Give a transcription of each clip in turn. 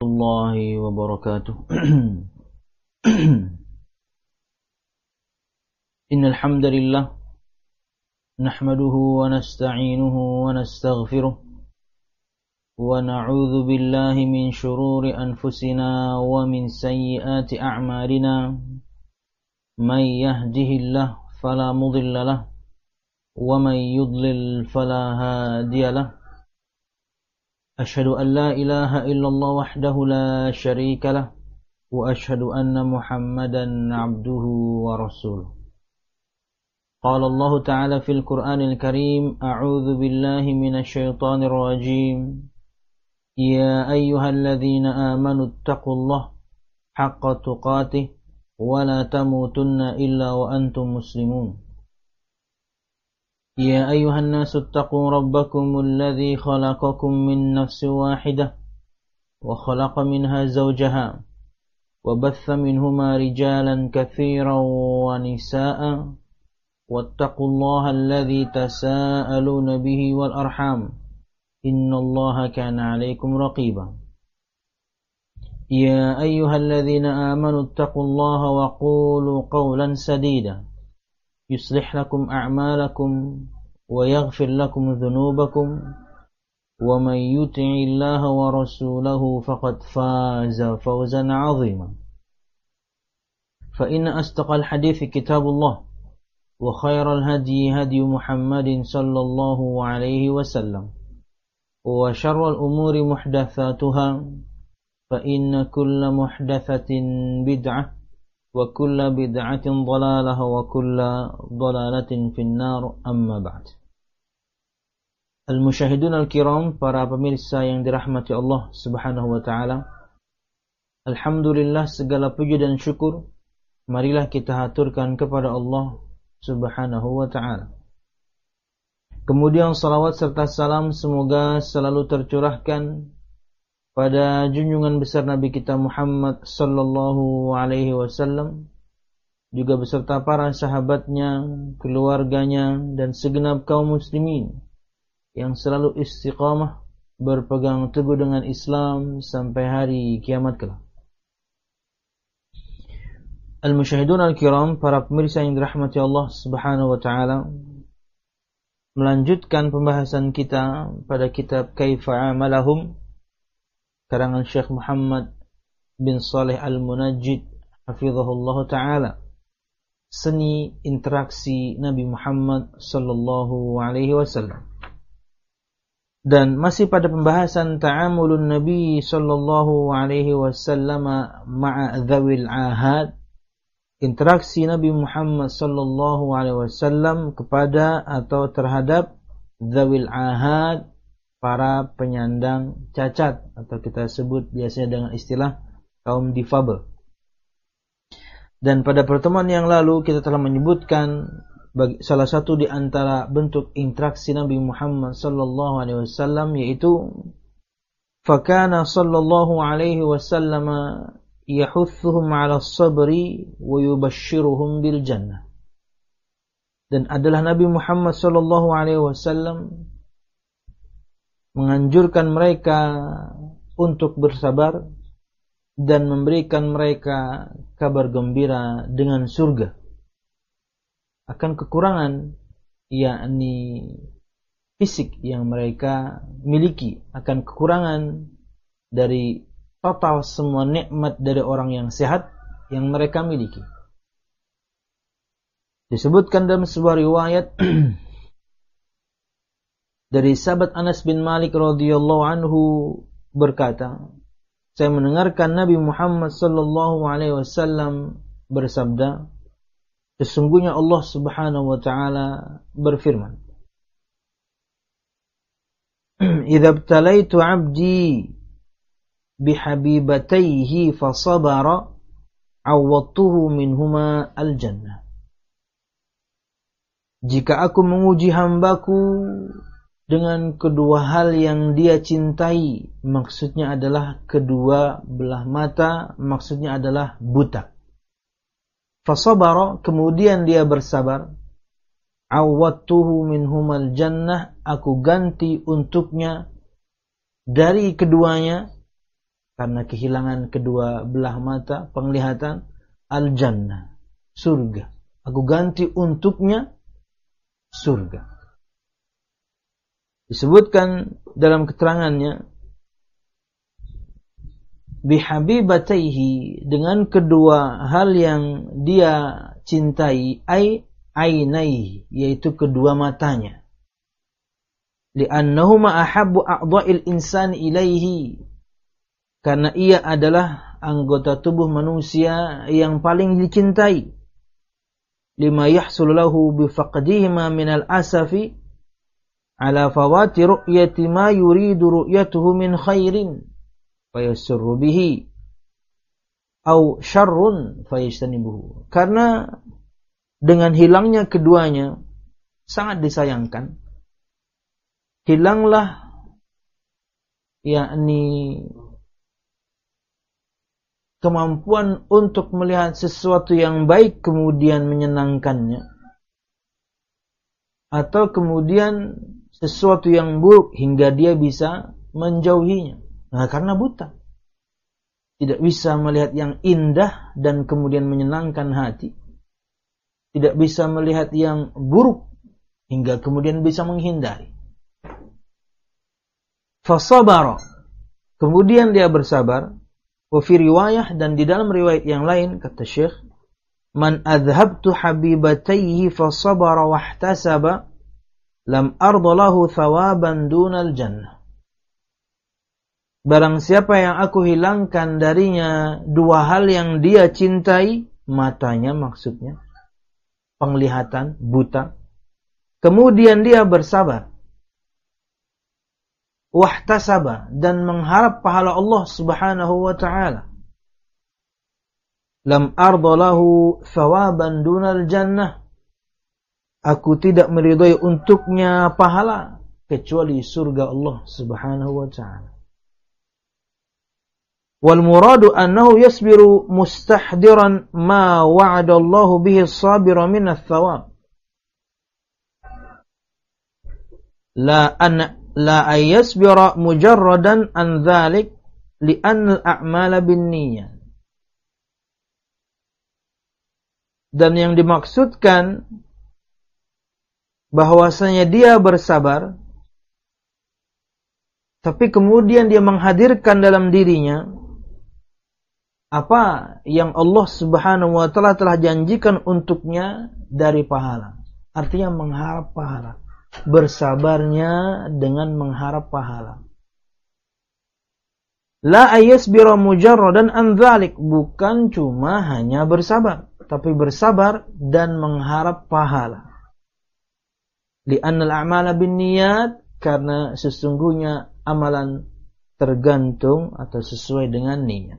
الله وبركاته إن الحمد لله نحمده ونستعينه ونستغفره ونعوذ بالله من شرور أنفسنا ومن سيئات أعمالنا من يهده الله فلا مضل له ومن يضلل فلا هادي له أشهد أن لا إله إلا الله وحده لا شريك له وأشهد أن محمدا عبده ورسوله قال الله تعالى في القرآن الكريم أعوذ بالله من الشيطان الرجيم يا أيها الذين آمنوا اتقوا الله حق تقاته ولا تموتن إلا وأنتم مسلمون يا أيها الناس اتقوا ربكم الذي خلقكم من نفس واحدة وخلق منها زوجها وبث منهما رجالا كثيرا ونساء واتقوا الله الذي تساءلون به والأرحام إن الله كان عليكم رقيبا يا أيها الذين آمنوا اتقوا الله وقولوا قولا سديدا يصلح لكم أعمالكم ويغفر لكم ذنوبكم ومن يطع الله ورسوله فقد فاز فوزا عظيما فإن أصدق الحديث كتاب الله وخير الهدي هدي محمد صلى الله عليه وسلم وشر الأمور محدثاتها فإن كل محدثة بدعة وكل بدعة ضلالة وكل ضلالة في النار أما بعد. Al-Musyahidun al-Kiram, para pemirsa yang dirahmati Allah subhanahu wa ta'ala, alhamdulillah, segala puji dan syukur marilah kita haturkan kepada Allah subhanahu wa ta'ala. Kemudian salawat serta salam semoga selalu tercurahkan pada junjungan besar Nabi kita Muhammad sallallahu alaihi wasallam, juga beserta para sahabatnya, keluarganya, dan segenap kaum muslimin yang selalu istiqamah berpegang teguh dengan Islam sampai hari kiamat kelak. Al-Musyahidun al-Kiram, para pemirsa yang dirahmati Allah subhanahu wa ta'ala, melanjutkan pembahasan kita pada kitab Kaifa Amalahum karangan Syekh Muhammad bin Saleh Al-Munajjid hafizahullah ta'ala, seni interaksi Nabi Muhammad sallallahu alaihi wasallam. Dan masih pada pembahasan ta'amulun Nabi sallallahu alaihi wasallam ma'a dhawil ahad, interaksi Nabi Muhammad sallallahu alaihi wasallam kepada atau terhadap dhawil ahad, para penyandang cacat, atau kita sebut biasanya dengan istilah kaum difabel. Dan pada pertemuan yang lalu kita telah menyebutkan salah satu di antara bentuk interaksi Nabi Muhammad sallallahu alaihi wasallam, yaitu fakana sallallahu alaihi wasallam yahuthuhum 'ala as-sabri wa yubashshiruhum bil jannah. Dan adalah Nabi Muhammad sallallahu alaihi wasallam menganjurkan mereka untuk bersabar dan memberikan mereka kabar gembira dengan surga akan kekurangan, yakni fisik yang mereka miliki, akan kekurangan dari total semua nikmat dari orang yang sehat yang mereka miliki. Disebutkan dalam sebuah riwayat dari sahabat Anas bin Malik radhiyallahu anhu berkata, saya mendengarkan Nabi Muhammad sallallahu alaihi wasallam bersabda, sesungguhnya Allah subhanahu wa ta'ala berfirman, idza ibtalaitu 'abdi bihabibatayhi fasabara 'awwadtuhu minhuma al-jannah. Jika aku menguji hambaku dengan kedua hal yang dia cintai, maksudnya adalah kedua belah mata, maksudnya adalah buta. Fasabara, kemudian dia bersabar, awwadtuhu minhumal jannah, aku ganti untuknya dari keduanya karena kehilangan kedua belah mata penglihatan, al-jannah, surga. Aku ganti untuknya surga. Disebutkan dalam keterangannya, bihabibataihi, dengan kedua hal yang dia cintai, ainaihi, yaitu kedua matanya. Li'annahuma ahabbu a'dha'il insani ilaihi, karena ia adalah anggota tubuh manusia yang paling dicintai. Lima yahsul lahu bifaqdihima minal asafi ala fawati ru'yati ma yuridu ru'yatuhu min khairin fayasurru bihi au syarrun fayajtanibuhu. Karena dengan hilangnya keduanya sangat disayangkan. Hilanglah yakni kemampuan untuk melihat sesuatu yang baik kemudian menyenangkannya, atau kemudian sesuatu yang buruk hingga dia bisa menjauhinya. Nah, karena buta, tidak bisa melihat yang indah dan kemudian menyenangkan hati, tidak bisa melihat yang buruk hingga kemudian bisa menghindari. Fasabara, kemudian dia bersabar. Wa fi riwayah, dan di dalam riwayat yang lain kata Syekh, man adhabtu habibatayhi fasabara wahtasaba lam ardalahu thawaban dunal jannah. Barang siapa yang aku hilangkan darinya dua hal yang dia cintai, matanya maksudnya, penglihatan, buta, kemudian dia bersabar, wahtasaba, dan mengharap pahala Allah Subhanahu wa ta'ala, lam ardalahu thawaban dunal jannah, aku tidak meridai untuknya pahala kecuali surga Allah Subhanahu wa ta'ala. Wal muradu annahu yasbiru mustahdiran ma wa'ada Allah bihi as-sabira min ath-thawab, la ayasbira mujarradan an dhalik li'anna al-a'mala binniyat. Dan yang dimaksudkan bahwasanya dia bersabar, tapi kemudian dia menghadirkan dalam dirinya apa yang Allah Subhanahu wa ta'ala telah janjikan untuknya dari pahala. Artinya mengharap pahala. Bersabarnya dengan mengharap pahala. La ayasbira mujarradan an dzalik, bukan cuma hanya bersabar, tapi bersabar dan mengharap pahala. Li'annal a'mala binniyat, karena sesungguhnya amalan tergantung atau sesuai dengan niat.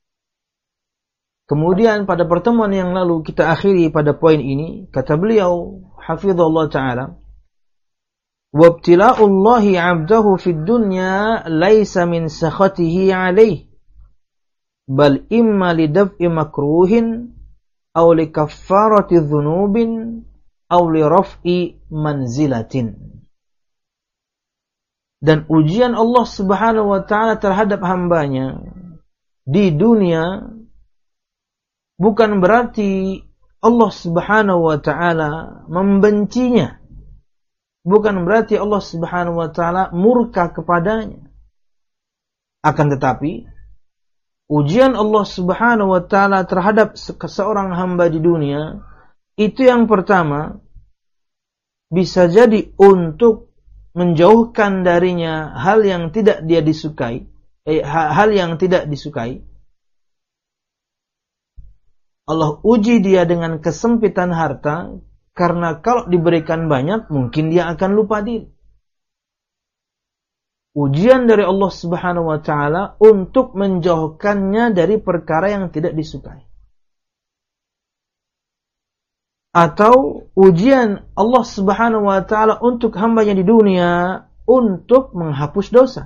Kemudian pada pertemuan yang lalu kita akhiri pada poin ini, kata beliau hafizahullah ta'ala, wabtila'ullahi 'abdahu fid dunya laisa min sakhatihi 'alaihi bal imma lidaf'i makruhin aw likaffarati dhunubin aw liraf'i manzilatin. Dan ujian Allah Subhanahu wa ta'ala terhadap hambanya di dunia bukan berarti Allah Subhanahu wa ta'ala membencinya, bukan berarti Allah Subhanahu wa ta'ala murka kepadanya. Akan tetapi ujian Allah Subhanahu wa ta'ala terhadap seorang hamba di dunia, itu yang pertama bisa jadi untuk menjauhkan darinya hal yang tidak dia disukai, hal yang tidak disukai. Allah uji dia dengan kesempitan harta, karena kalau diberikan banyak mungkin dia akan lupa diri. Ujian dari Allah Subhanahu wa ta'ala untuk menjauhkannya dari perkara yang tidak disukai. Atau ujian Allah Subhanahu wa ta'ala untuk hambanya di dunia untuk menghapus dosa.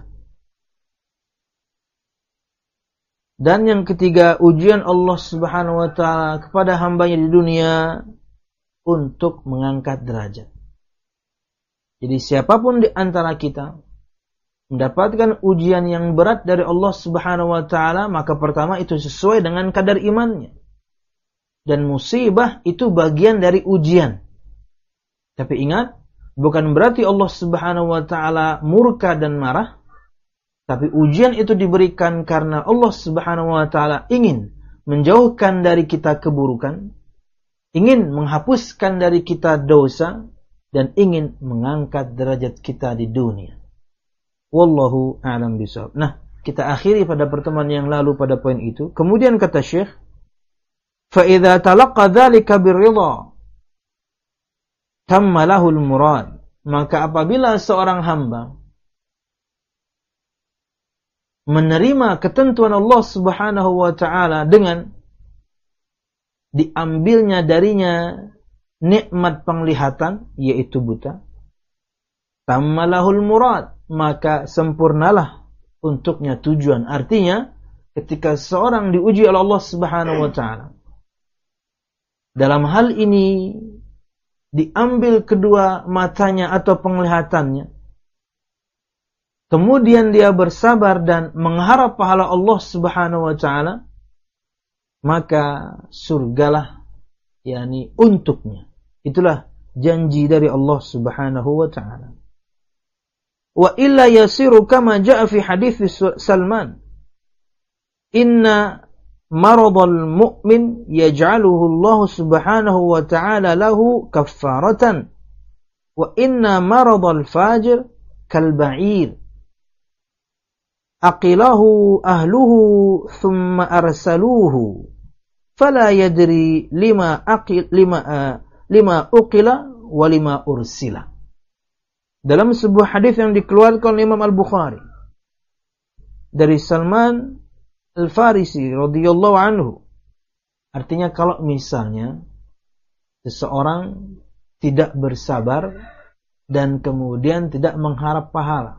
Dan yang ketiga, ujian Allah Subhanahu wa ta'ala kepada hambanya di dunia untuk mengangkat derajat. Jadi siapapun di antara kita, mendapatkan ujian yang berat dari Allah Subhanahu wa taala, maka pertama itu sesuai dengan kadar imannya. Dan musibah itu bagian dari ujian. Tapi ingat, bukan berarti Allah Subhanahu wa taala murka dan marah, tapi ujian itu diberikan karena Allah Subhanahu wa taala ingin menjauhkan dari kita keburukan, ingin menghapuskan dari kita dosa, dan ingin mengangkat derajat kita di dunia. Wallahu a'lam bishawab. Nah, kita akhiri pada pertemuan yang lalu pada poin itu. Kemudian kata Syekh, fa idza talaqqa dzalika birridha tamma lahul murad. Maka apabila seorang hamba menerima ketentuan Allah Subhanahu wa taala dengan diambilnya darinya nikmat penglihatan, yaitu buta, tamma lahul murad, maka sempurnalah untuknya tujuan. Artinya, ketika seorang diuji oleh Allah Subhanahu wa taala, dalam hal ini diambil kedua matanya atau penglihatannya, kemudian dia bersabar dan mengharap pahala Allah Subhanahu wa taala, maka surgalah yakni untuknya. Itulah janji dari Allah Subhanahu wa taala. Wa illa yasiru kama jaa fi hadits Salman, inna maradal mu'min yaj'aluhu Allah Subhanahu wa ta'ala lahu kaffaratan wa inna maradal fajir kal ba'ir aqilahu ahluhu thumma arsaluhu fala yadri lima uqila wa lima ursila. Dalam sebuah hadis yang dikeluarkan oleh Imam Al-Bukhari dari Salman Al-Farisi radhiyallahu anhu, artinya kalau misalnya seseorang tidak bersabar dan kemudian tidak mengharap pahala,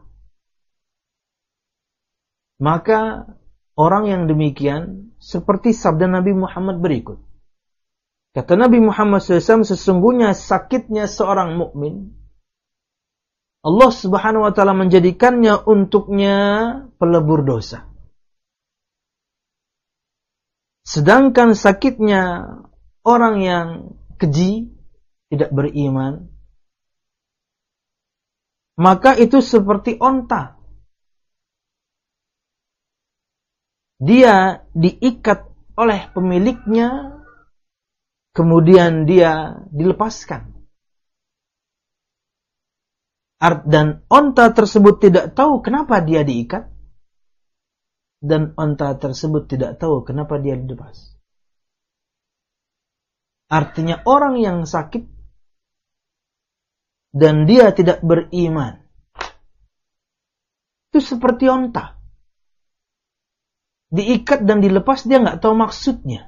maka orang yang demikian seperti sabda Nabi Muhammad berikut. Kata Nabi Muhammad SAW, sesungguhnya sakitnya seorang mukmin, Allah Subhanahu wa taala menjadikannya untuknya pelebur dosa. Sedangkan sakitnya orang yang keji, tidak beriman, maka itu seperti onta. Dia diikat oleh pemiliknya, kemudian dia dilepaskan. Dan onta tersebut tidak tahu kenapa dia diikat, dan onta tersebut tidak tahu kenapa dia dilepas. Artinya orang yang sakit dan dia tidak beriman, itu seperti onta. Diikat dan dilepas, dia nggak tahu maksudnya.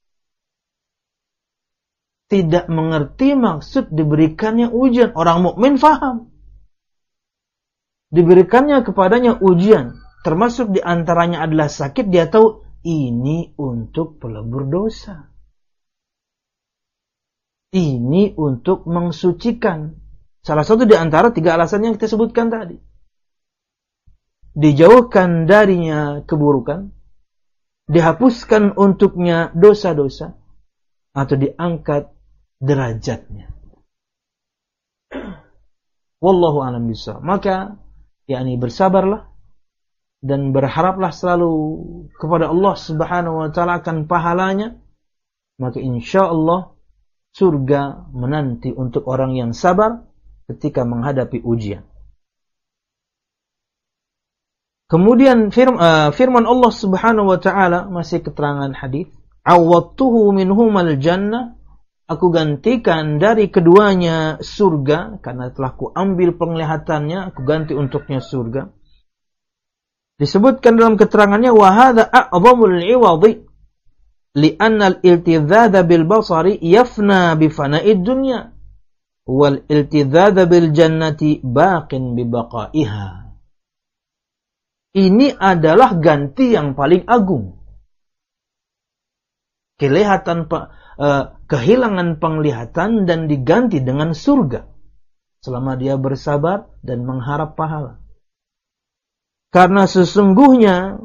Tidak mengerti maksud diberikannya ujian. Orang mukmin faham. Diberikannya kepadanya ujian, termasuk diantaranya adalah sakit, dia tahu ini untuk pelebur dosa. Ini untuk mensucikan. Salah satu di antara 3 alasan yang kita sebutkan tadi. Dijauhkan darinya keburukan, dihapuskan untuknya dosa-dosa, atau diangkat derajatnya. Wallahu a'lam bishawab. Maka yakni bersabarlah dan berharaplah selalu kepada Allah Subhanahu wa taala akan pahalanya, maka insyaallah surga menanti untuk orang yang sabar ketika menghadapi ujian. Kemudian firman Allah Subhanahu wa taala, masih keterangan hadis, awwattuhu minhumal jannah, aku gantikan dari keduanya surga, karena telah kuambil penglihatannya, aku ganti untuknya surga. Disebutkan dalam keterangannya, wa hadza a'dhamul 'iwadhi li'anna al-iltizadha bil basari yafna bi fana'id dunya wal iltizadha bil jannati baqin bi baqaiha. Ini adalah ganti yang paling agung. Kehilangan penglihatan dan diganti dengan surga selama dia bersabar dan mengharap pahala. Karena sesungguhnya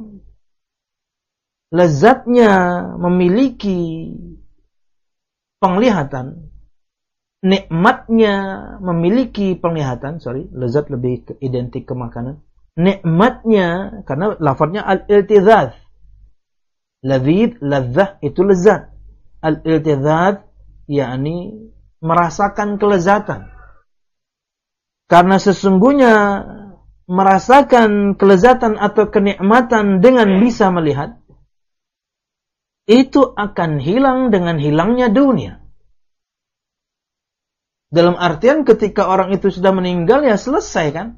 lezatnya memiliki penglihatan, nikmatnya memiliki penglihatan, lezat lebih identik ke makanan. Nikmatnya, karena lafadznya al-iltizaz. Ladzid, ladzah itu lezat. Al-iltizaz, yakni merasakan kelezatan. Karena sesungguhnya merasakan kelezatan atau kenikmatan dengan bisa melihat, itu akan hilang dengan hilangnya dunia. Dalam artian ketika orang itu sudah meninggal, ya selesai kan?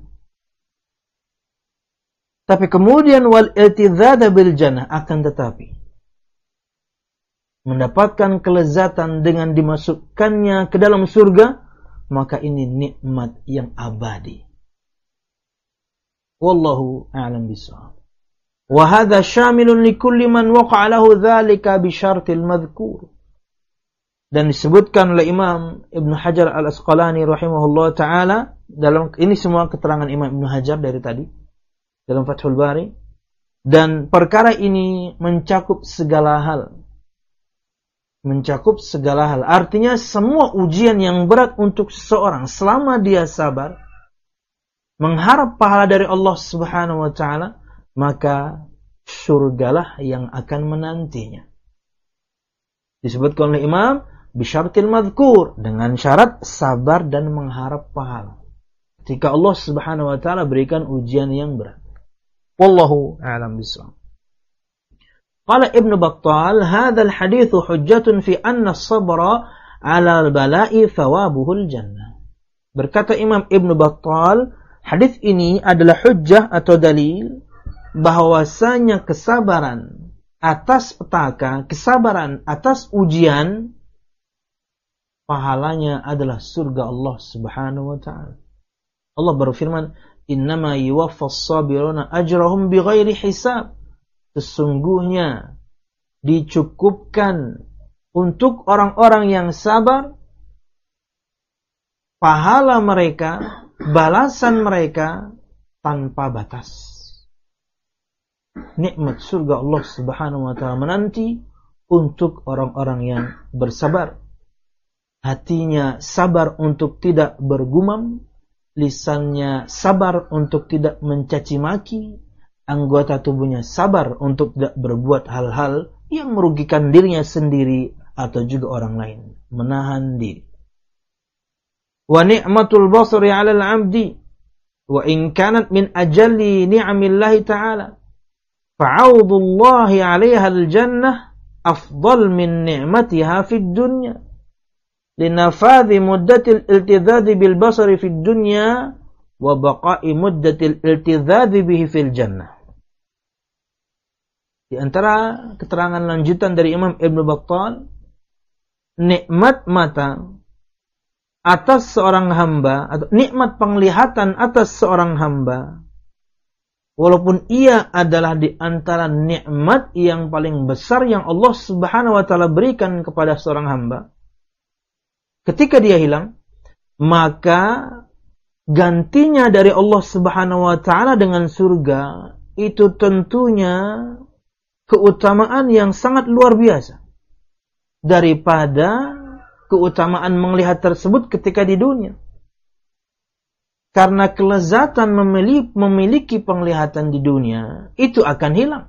Tapi kemudian wal iltizada bil jannah, akan tetapi mendapatkan kelezatan dengan dimasukkannya ke dalam surga, maka ini nikmat yang abadi. Wallahu a'lam bishawab. Wa hadha syamilun likulli man waqa'a lahu dzalika bi syartil madhkur. Dan disebutkan oleh Imam Ibnu Hajar Al-Asqalani rahimahullah taala, dalam ini semua keterangan Imam Ibnu Hajar dari tadi dalam Fathul Bari, dan perkara ini mencakup segala hal. Mencakup segala hal. Artinya semua ujian yang berat untuk seseorang selama dia sabar, mengharap pahala dari Allah Subhanahu wa taala, maka surgalah yang akan menantinya. Disebutkan oleh Imam bisyartil madhkur, dengan syarat sabar dan mengharap pahala ketika Allah Subhanahu wa taala berikan ujian yang berat. Wallahu a'lam bishawab. Qala Ibnu Battal, hadzal haditsu hujjatun fi anna as-sabra 'ala al-bala'i thawabuhul jannah. Berkata Imam Ibnu Battal, hadis ini adalah hujjah atau dalil bahwasanya kesabaran atas petaka, kesabaran atas ujian, pahalanya adalah surga Allah Subhanahu wa taala. Allah berfirman, "Innama yuwaffas sabiruna ajrahum bighairi hisab." Sesungguhnya dicukupkan untuk orang-orang yang sabar pahala mereka, balasan mereka tanpa batas. Nikmat surga Allah Subhanahu wa taala menanti untuk orang-orang yang bersabar. Hatinya sabar untuk tidak bergumam, lisannya sabar untuk tidak mencaci maki, anggota tubuhnya sabar untuk tidak berbuat hal-hal yang merugikan dirinya sendiri atau juga orang lain, menahan diri. Wa ni'matul basari 'alal 'abdi wa in kanat min ajalli ni'amillahi ta'ala fa'audullahi 'alaiha al-jannah afdal min ni'matiha fid dunya linafadhi muddatil iltizadhi bil basari fid dunya wa baqa'i muddatil iltizadhi bihi fil jannah. Di antara keterangan lanjutan dari Imam Ibnu Battal, nikmat mata atas seorang hamba, atau nikmat penglihatan atas seorang hamba, walaupun ia adalah di antara nikmat yang paling besar yang Allah Subhanahu wa taala berikan kepada seorang hamba, ketika dia hilang, maka gantinya dari Allah Subhanahu wa taala dengan surga itu tentunya keutamaan yang sangat luar biasa daripada keutamaan melihat tersebut ketika di dunia. Karena kelezatan memiliki penglihatan di dunia itu akan hilang.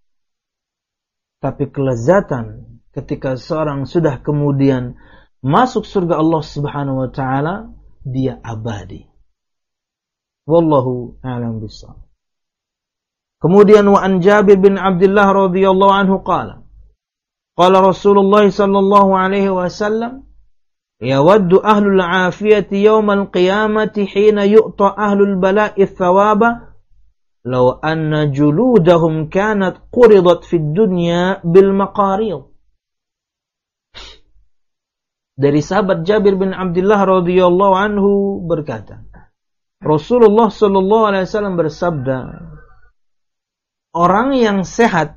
Tapi kelezatan ketika seorang sudah kemudian masuk surga Allah Subhanahu wa taala, dia abadi. Wallahu a'lam bishawab. Kemudian wa an Jabir bin Abdullah radhiyallahu anhu qala Rasulullah sallallahu alaihi wasallam yawaddu ahlul afiyati yawmal qiyamati hina yu'ta ahlul bala'i thawaba law anna juludahum kanat quridat fid dunya bil maqarid. Dari sahabat Jabir bin Abdullah radhiyallahu anhu berkata, Rasulullah sallallahu alaihi wasallam bersabda, orang yang sehat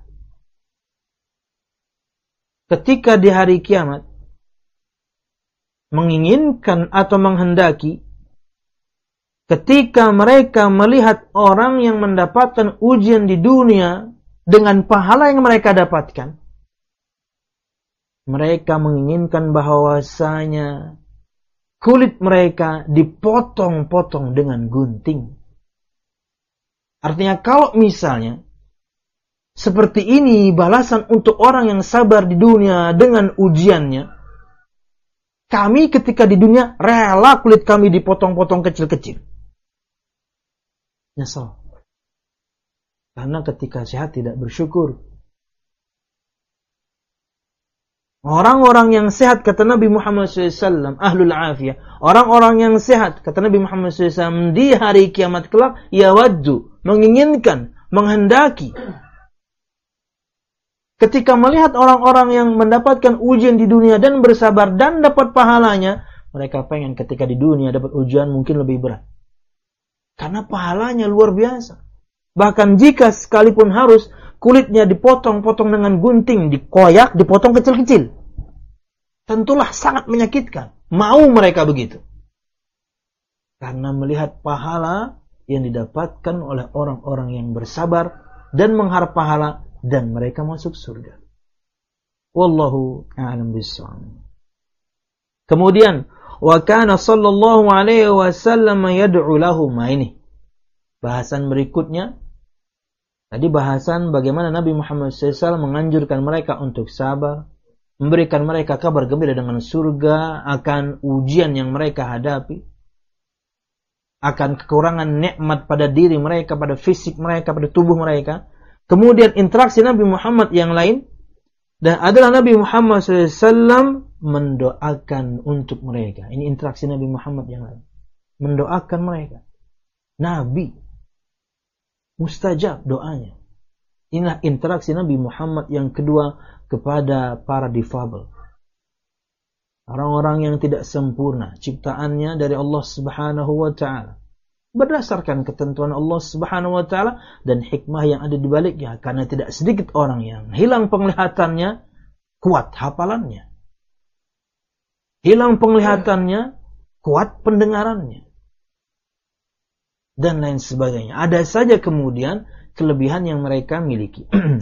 ketika di hari kiamat menginginkan atau menghendaki ketika mereka melihat orang yang mendapatkan ujian di dunia dengan pahala yang mereka dapatkan, mereka menginginkan bahwasanya kulit mereka dipotong-potong dengan gunting. Artinya kalau misalnya seperti ini balasan untuk orang yang sabar di dunia dengan ujiannya, kami ketika di dunia rela kulit kami dipotong-potong kecil-kecil. Nyesel. Karena ketika sehat tidak bersyukur. Orang-orang yang sehat, kata Nabi Muhammad SAW, ahlul afiyah. Orang-orang yang sehat, kata Nabi Muhammad SAW, di hari kiamat kelak, yawaddu, menginginkan, menghendaki. Ketika melihat orang-orang yang mendapatkan ujian di dunia dan bersabar dan dapat pahalanya, mereka pengen ketika di dunia dapat ujian mungkin lebih berat. Karena pahalanya luar biasa. Bahkan jika sekalipun harus kulitnya dipotong-potong dengan gunting, dikoyak, dipotong kecil-kecil, tentulah sangat menyakitkan. Mau mereka begitu. Karena melihat pahala yang didapatkan oleh orang-orang yang bersabar dan mengharap pahala, dan mereka masuk surga. Wallahu a'lam bishawab. Kemudian, wa kana sallallahu alaihi wasallam yad'u lahum. Ini bahasan berikutnya. Tadi bahasan bagaimana Nabi Muhammad SAW menganjurkan mereka untuk sabar, memberikan mereka kabar gembira dengan surga akan ujian yang mereka hadapi, akan kekurangan nikmat pada diri mereka, pada fisik mereka, pada tubuh mereka. Kemudian interaksi Nabi Muhammad yang lain, dan adalah Nabi Muhammad SAW mendoakan untuk mereka. Ini interaksi Nabi Muhammad yang lain. Mendoakan mereka. Nabi mustajab doanya. Inilah interaksi Nabi Muhammad yang kedua kepada para difabel. Orang-orang yang tidak sempurna ciptaannya dari Allah Subhanahu wa ta'ala. Berdasarkan ketentuan Allah Subhanahu wa ta'ala dan hikmah yang ada di baliknya. Karena tidak sedikit orang yang hilang penglihatannya, kuat hafalannya. Hilang penglihatannya, kuat pendengarannya. Dan lain sebagainya. Ada saja kemudian kelebihan yang mereka miliki.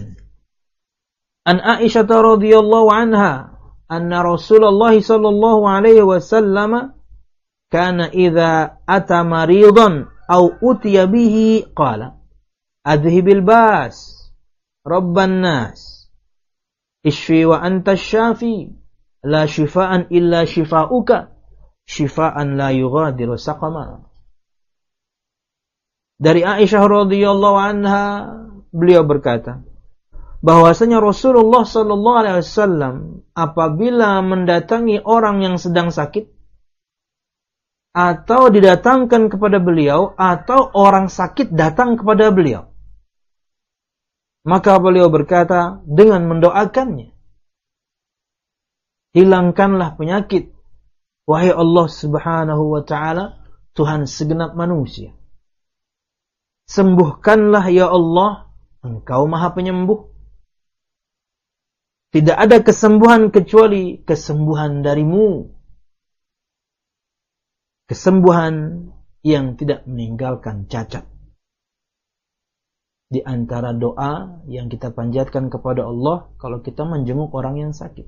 An Aisyah radhiyallahu anha anna Rasulullah sallallahu alaihi wasallam kana idza ata maridan aw utiya bihi qala adhibil bas rabban nas ishfi wa anta syafi la shifaan illa shifauka shifaan la yughadiru saqama. Dari Aisyah radhiyallahu anha, beliau berkata bahwasanya Rasulullah sallallahu alaihi wasallam apabila mendatangi orang yang sedang sakit atau didatangkan kepada beliau atau orang sakit datang kepada beliau, maka beliau berkata dengan mendoakannya, hilangkanlah penyakit wahai Allah Subhanahu wa ta'ala, Tuhan segenap manusia. Sembuhkanlah ya Allah, Engkau Maha Penyembuh. Tidak ada kesembuhan kecuali kesembuhan darimu. Kesembuhan yang tidak meninggalkan cacat. Di antara doa yang kita panjatkan kepada Allah kalau kita menjenguk orang yang sakit.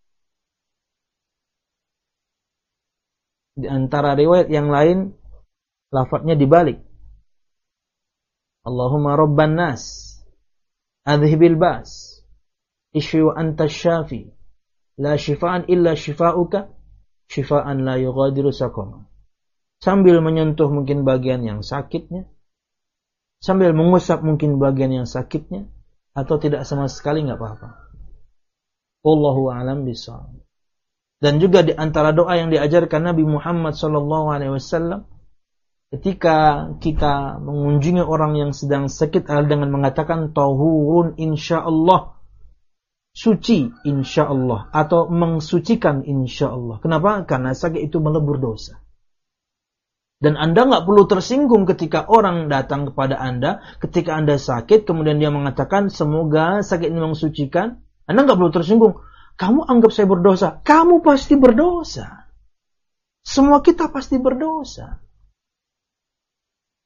Di antara riwayat yang lain, lafadznya dibalik. Allahumma rabban nas, adhibil bas, ishfi wa anta syafi, la shifaan illa shifauka, shifaan la yughadiru saqama. Sambil menyentuh mungkin bagian yang sakitnya, sambil mengusap mungkin bagian yang sakitnya, atau tidak sama sekali nggak apa-apa. Wallahu a'lam bishawab. Dan juga di antara doa yang diajarkan Nabi Muhammad SAW ketika kita mengunjungi orang yang sedang sakit adalah dengan mengatakan tahurun insyaallah, suci insyaallah, atau mengsucikan insyaallah. Kenapa? Karena sakit itu melebur dosa. Dan Anda nggak perlu tersinggung ketika orang datang kepada Anda ketika Anda sakit, kemudian dia mengatakan semoga sakit ini mensucikan. Anda nggak perlu tersinggung. Kamu anggap saya berdosa. Kamu pasti berdosa. Semua kita pasti berdosa.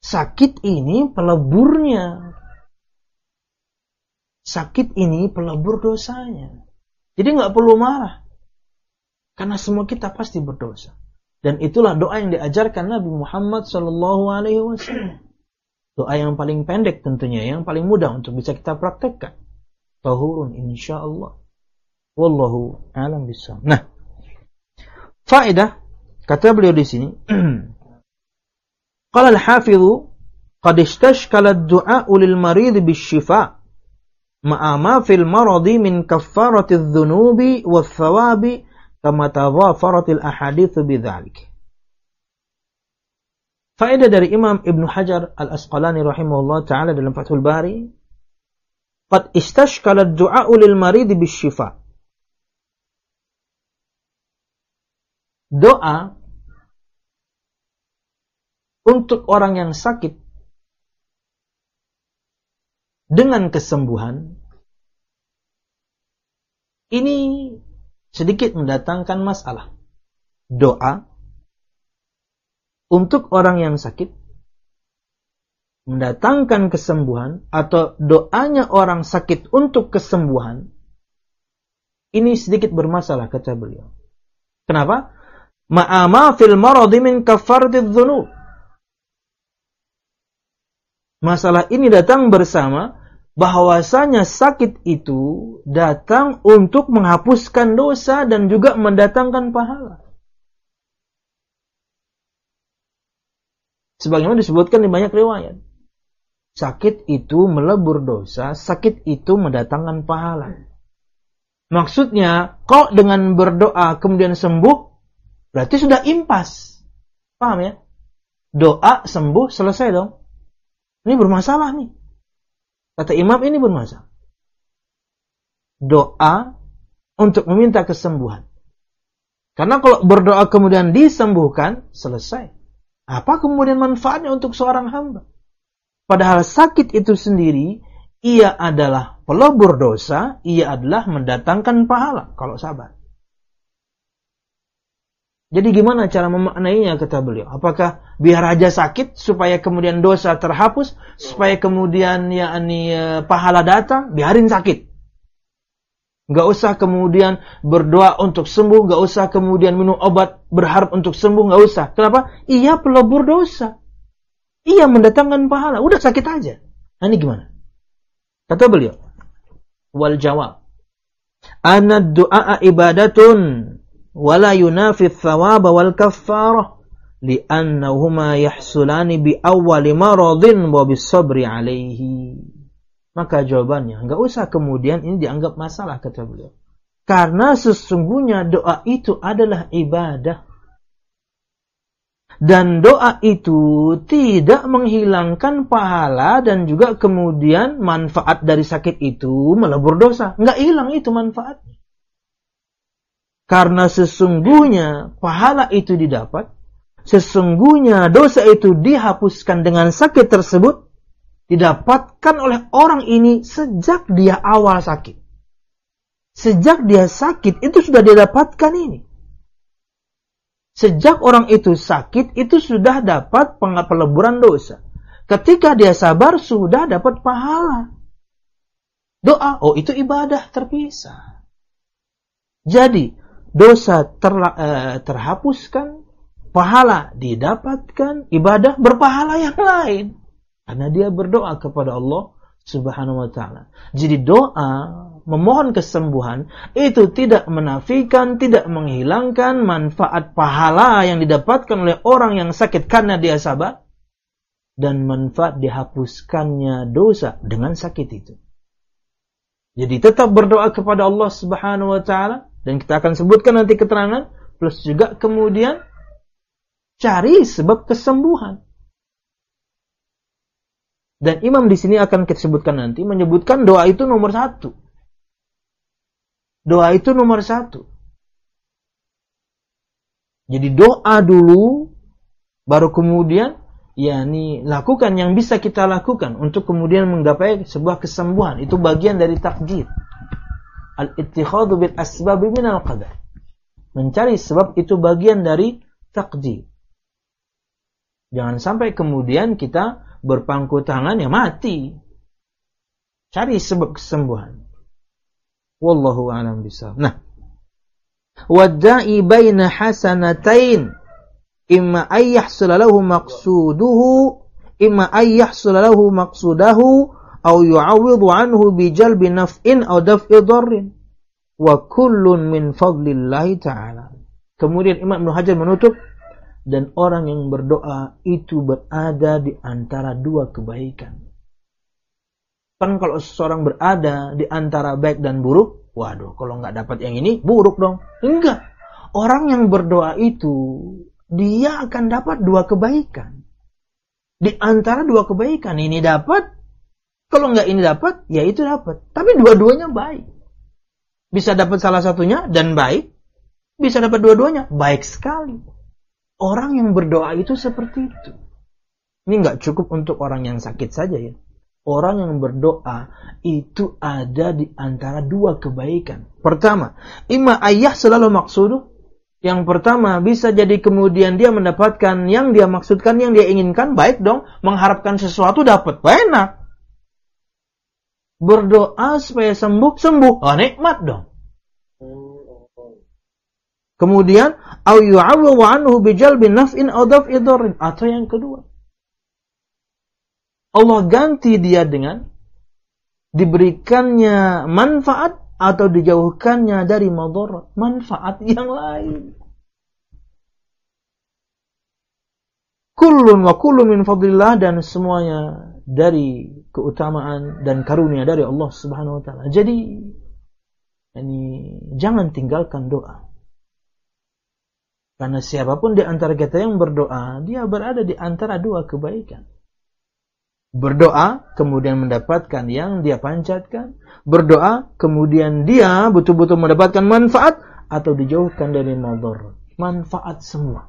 sakit ini peleburnya. Sakit ini pelebur dosanya. Jadi nggak perlu marah. Karena semua kita pasti berdosa. Dan itulah doa yang diajarkan Nabi Muhammad SAW. Doa yang paling pendek tentunya, yang paling mudah untuk bisa kita praktekkan. Tahurun insyaallah. Wallahu a'lam bishawab. Nah, faedah kata beliau di sini. Qala al-hafidhu qad istashkala ad-du'a lil marid bish-shifa' ma'a ma fil maradi min kaffarati adh-dhunubi wath-thawabi kama tadhafarat al-ahadits bidzalik. Faedah dari Imam Ibnu Hajar Al-Asqalani rahimahullah taala dalam Fathul Bari, qad istashkala ad-du'a lil marid bish-shifa'. Doa untuk orang yang sakit dengan kesembuhan ini sedikit mendatangkan masalah. Doa untuk orang yang sakit mendatangkan kesembuhan atau doanya orang sakit untuk kesembuhan ini sedikit bermasalah kata beliau. Kenapa? Ma'ama fil maradi min kaffaratil dzunub. Masalah ini datang bersama bahwasanya sakit itu datang untuk menghapuskan dosa dan juga mendatangkan pahala. Sebagaimana disebutkan di banyak riwayat. Sakit itu melebur dosa, sakit itu mendatangkan pahala. Maksudnya, kok dengan berdoa kemudian sembuh, berarti sudah impas. Paham ya? Doa sembuh, selesai dong. Ini bermasalah nih. Kata Imam ini bermasalah. Doa untuk meminta kesembuhan. Karena kalau berdoa kemudian disembuhkan, selesai. Apa kemudian manfaatnya untuk seorang hamba? Padahal sakit itu sendiri, ia adalah pelebur dosa, ia adalah mendatangkan pahala, kalau sabar. Jadi gimana cara memaknainya kata beliau? Apakah biar aja sakit supaya kemudian dosa terhapus, supaya kemudian pahala datang, biarin sakit. Enggak usah kemudian berdoa untuk sembuh, enggak usah kemudian minum obat berharap untuk sembuh, enggak usah. Kenapa? Ia pelebur dosa. Ia mendatangkan pahala, udah sakit aja. Nah, ini gimana? Kata beliau, wal jawab, anna du'a ibadatun wala yunafi ats-tsawab wal kaffarah li'annahuma yahsulani bi awwali maradin wa bis-sabri alaihi. Maka jawabannya, enggak usah kemudian ini dianggap masalah kata beliau. Karena sesungguhnya doa itu adalah ibadah. Dan doa itu tidak menghilangkan pahala dan juga kemudian manfaat dari sakit itu melebur dosa. Enggak hilang itu manfaatnya. Karena sesungguhnya pahala itu didapat, sesungguhnya dosa itu dihapuskan dengan sakit tersebut, didapatkan oleh orang ini sejak dia awal sakit. Sejak dia sakit, itu sudah didapatkan ini. Sejak orang itu sakit, itu sudah dapat peleburan dosa. Ketika dia sabar, sudah dapat pahala. Doa, oh itu ibadah terpisah. Jadi, dosa terhapuskan, pahala didapatkan, ibadah berpahala yang lain. Karena dia berdoa kepada Allah Subhanahu wa ta'ala. Jadi doa, memohon kesembuhan, itu tidak menafikan, tidak menghilangkan manfaat pahala yang didapatkan oleh orang yang sakit karena dia sabar. Dan manfaat dihapuskannya dosa dengan sakit itu. Jadi tetap berdoa kepada Allah Subhanahu wa ta'ala. Dan kita akan sebutkan nanti keterangan. Plus juga kemudian cari sebab kesembuhan. Dan Imam di sini akan kita sebutkan nanti menyebutkan doa itu nomor 1. Doa itu nomor 1. Jadi doa dulu, baru kemudian lakukan yang bisa kita lakukan untuk kemudian menggapai sebuah kesembuhan. Itu bagian dari takdir. Al-ittikhadhu bil asbab minal qadar. Mencari sebab itu bagian dari takdir. Jangan sampai kemudian kita berpangku tangan ya mati. Cari sebab kesembuhan. Wallahu a'lam bishawab. Nah, wadda'i baina hasanatain imma ay yahsul lahu maqsuduhu imma ay yahsul lahu maqsudahu aw yu'awwidu anhu bi jalbi naf'in aw daf'i dharrin wa kullun min fadlillahi ta'ala. Kemudian Imam Ibnu Hajar menutup, dan orang yang berdoa itu berada di antara dua kebaikan. Kan kalau seseorang berada di antara baik dan buruk, waduh, kalau nggak dapat yang ini, buruk dong. Enggak. Orang yang berdoa itu, dia akan dapat dua kebaikan. Di antara dua kebaikan, ini dapat, kalau nggak ini dapat, ya itu dapat. Tapi dua-duanya baik. Bisa dapat salah satunya dan baik, bisa dapat dua-duanya, baik sekali. Orang yang berdoa itu seperti itu. Ini nggak cukup untuk orang yang sakit saja ya. Orang yang berdoa itu ada di antara dua kebaikan. Pertama, imma ayah selalu maksuduh. Yang pertama, bisa jadi kemudian dia mendapatkan yang dia maksudkan, yang dia inginkan, baik dong. Mengharapkan sesuatu dapat, enak. Berdoa supaya sembuh, nikmat dong. Kemudian, au yu'awwidu anhu bijalbi naf'in aw daf'i dharrin. Atau yang kedua, Allah ganti dia dengan diberikannya manfaat atau dijauhkannya dari madarat, manfaat yang lain. Kullun wa kullun min fadlillah, dan semuanya dari keutamaan dan karunia dari Allah Subhanahu wa taala. Jadi jangan tinggalkan doa. Karena siapapun di antara kita yang berdoa, dia berada di antara dua kebaikan. Berdoa, kemudian mendapatkan yang dia panjatkan. Berdoa, kemudian dia betul-betul mendapatkan manfaat, atau dijauhkan dari madarat. Manfaat semua.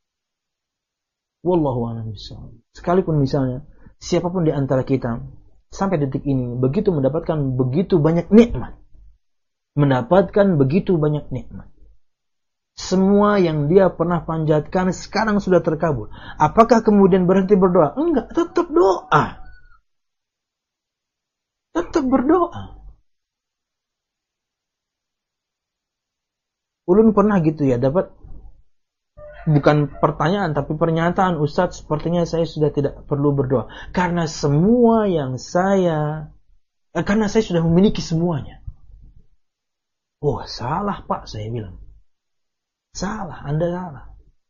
Wallahu a'lam bishawab. Sekalipun misalnya, siapapun di antara kita, sampai detik ini, begitu mendapatkan begitu banyak nikmat. Mendapatkan begitu banyak nikmat. Semua yang dia pernah panjatkan sekarang sudah terkabul. Apakah kemudian berhenti berdoa? Enggak, tetap doa. Tetap berdoa. Ulun pernah gitu ya, dapat bukan pertanyaan tapi pernyataan, Ustadz, sepertinya saya sudah tidak perlu berdoa karena semua yang karena saya sudah memiliki semuanya. Oh, salah Pak, saya bilang. Salah, Anda salah.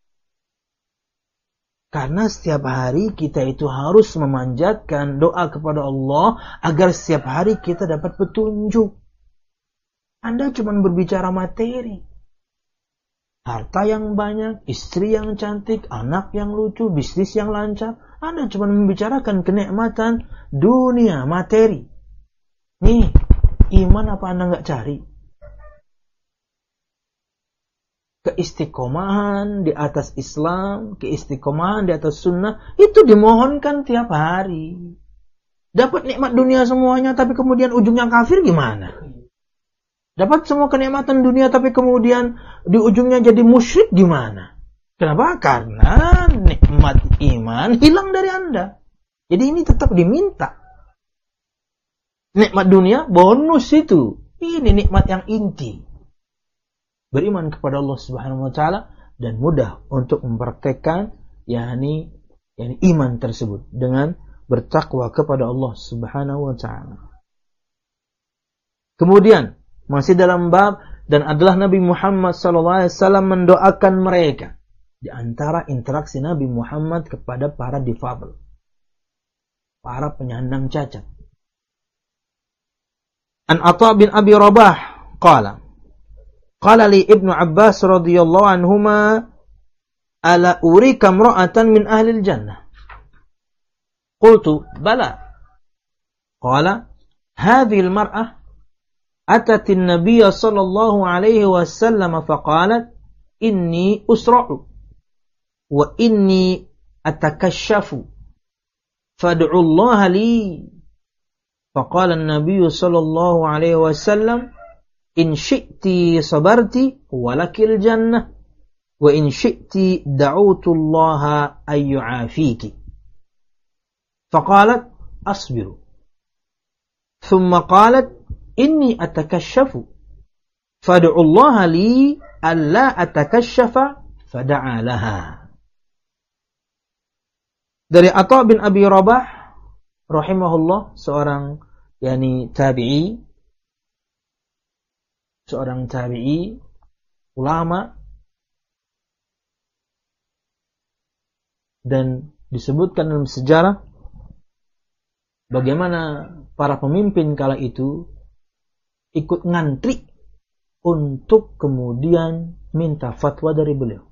Karena setiap hari kita itu harus memanjatkan doa kepada Allah agar setiap hari kita dapat petunjuk. Anda cuma berbicara materi. Harta yang banyak, istri yang cantik, anak yang lucu, bisnis yang lancar. Anda cuma membicarakan kenikmatan dunia, materi. Nih, iman apa Anda nggak cari? Keistiqomahan di atas Islam, keistiqomahan di atas sunnah, itu dimohonkan tiap hari. Dapat nikmat dunia semuanya, tapi kemudian ujungnya kafir gimana? Dapat semua kenikmatan dunia, tapi kemudian di ujungnya jadi musyrik gimana? Kenapa? Karena nikmat iman hilang dari Anda. Jadi ini tetap diminta. Nikmat dunia, bonus itu. Ini nikmat yang inti. Beriman kepada Allah Subhanahu wa taala dan mudah untuk mempraktekkan yakni iman tersebut dengan bertakwa kepada Allah Subhanahu wa taala. Kemudian masih dalam bab dan adalah Nabi Muhammad sallallahu alaihi wasallam mendoakan mereka. Di antara interaksi Nabi Muhammad kepada para difabel, para penyandang cacat. An Atha bin Abi Rabah qala li Ibnu Abbas radhiyallahu anhuma ala urika imra'atan min ahli al-jannah. Qultu bala. Qala hadhihi al-mar'ah atat an-nabiy sallallahu alaihi wasallam faqalat inni usra'u wa inni atakashafu fad'u Allah li. Faqala an-nabiy sallallahu alaihi wasallam in syi'ti sabarti walakil jannah wa in syi'ti da'utullaha ayyu'afiki. Faqalat asbiru. Thumma qalat inni atakashafu. Fad'ullaha li alla atakashafa fada'a laha. Dari Atha bin Abi Rabah rahimahullah, seorang tabi'i, ulama, dan disebutkan dalam sejarah bagaimana para pemimpin kala itu ikut ngantri untuk kemudian minta fatwa dari beliau.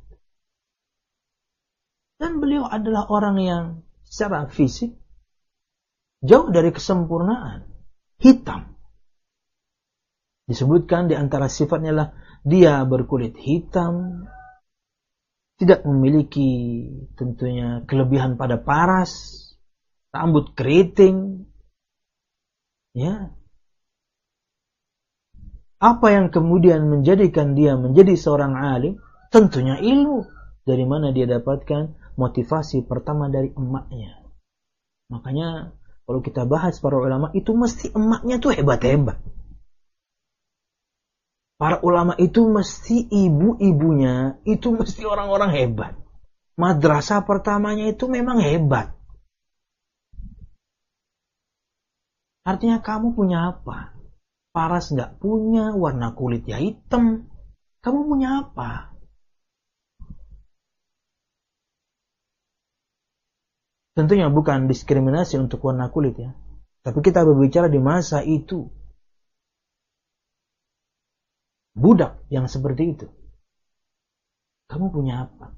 Dan beliau adalah orang yang secara fisik jauh dari kesempurnaan, hitam. Disebutkan di antara sifatnya lah dia berkulit hitam, tidak memiliki tentunya kelebihan pada paras, rambut keriting, ya. Apa yang kemudian menjadikan dia menjadi seorang alim? Tentunya ilmu. Dari mana dia dapatkan? Motivasi pertama dari emaknya. Makanya kalau kita bahas para ulama itu mesti emaknya tuh hebat-hebat. Para ulama itu mesti ibu-ibunya itu mesti orang-orang hebat. Madrasah pertamanya itu memang hebat. Artinya kamu punya apa? Paras nggak punya, warna kulit ya hitam. Kamu punya apa? Tentunya bukan diskriminasi untuk warna kulit ya. Tapi kita berbicara di masa itu. Budak yang seperti itu. Kamu punya apa?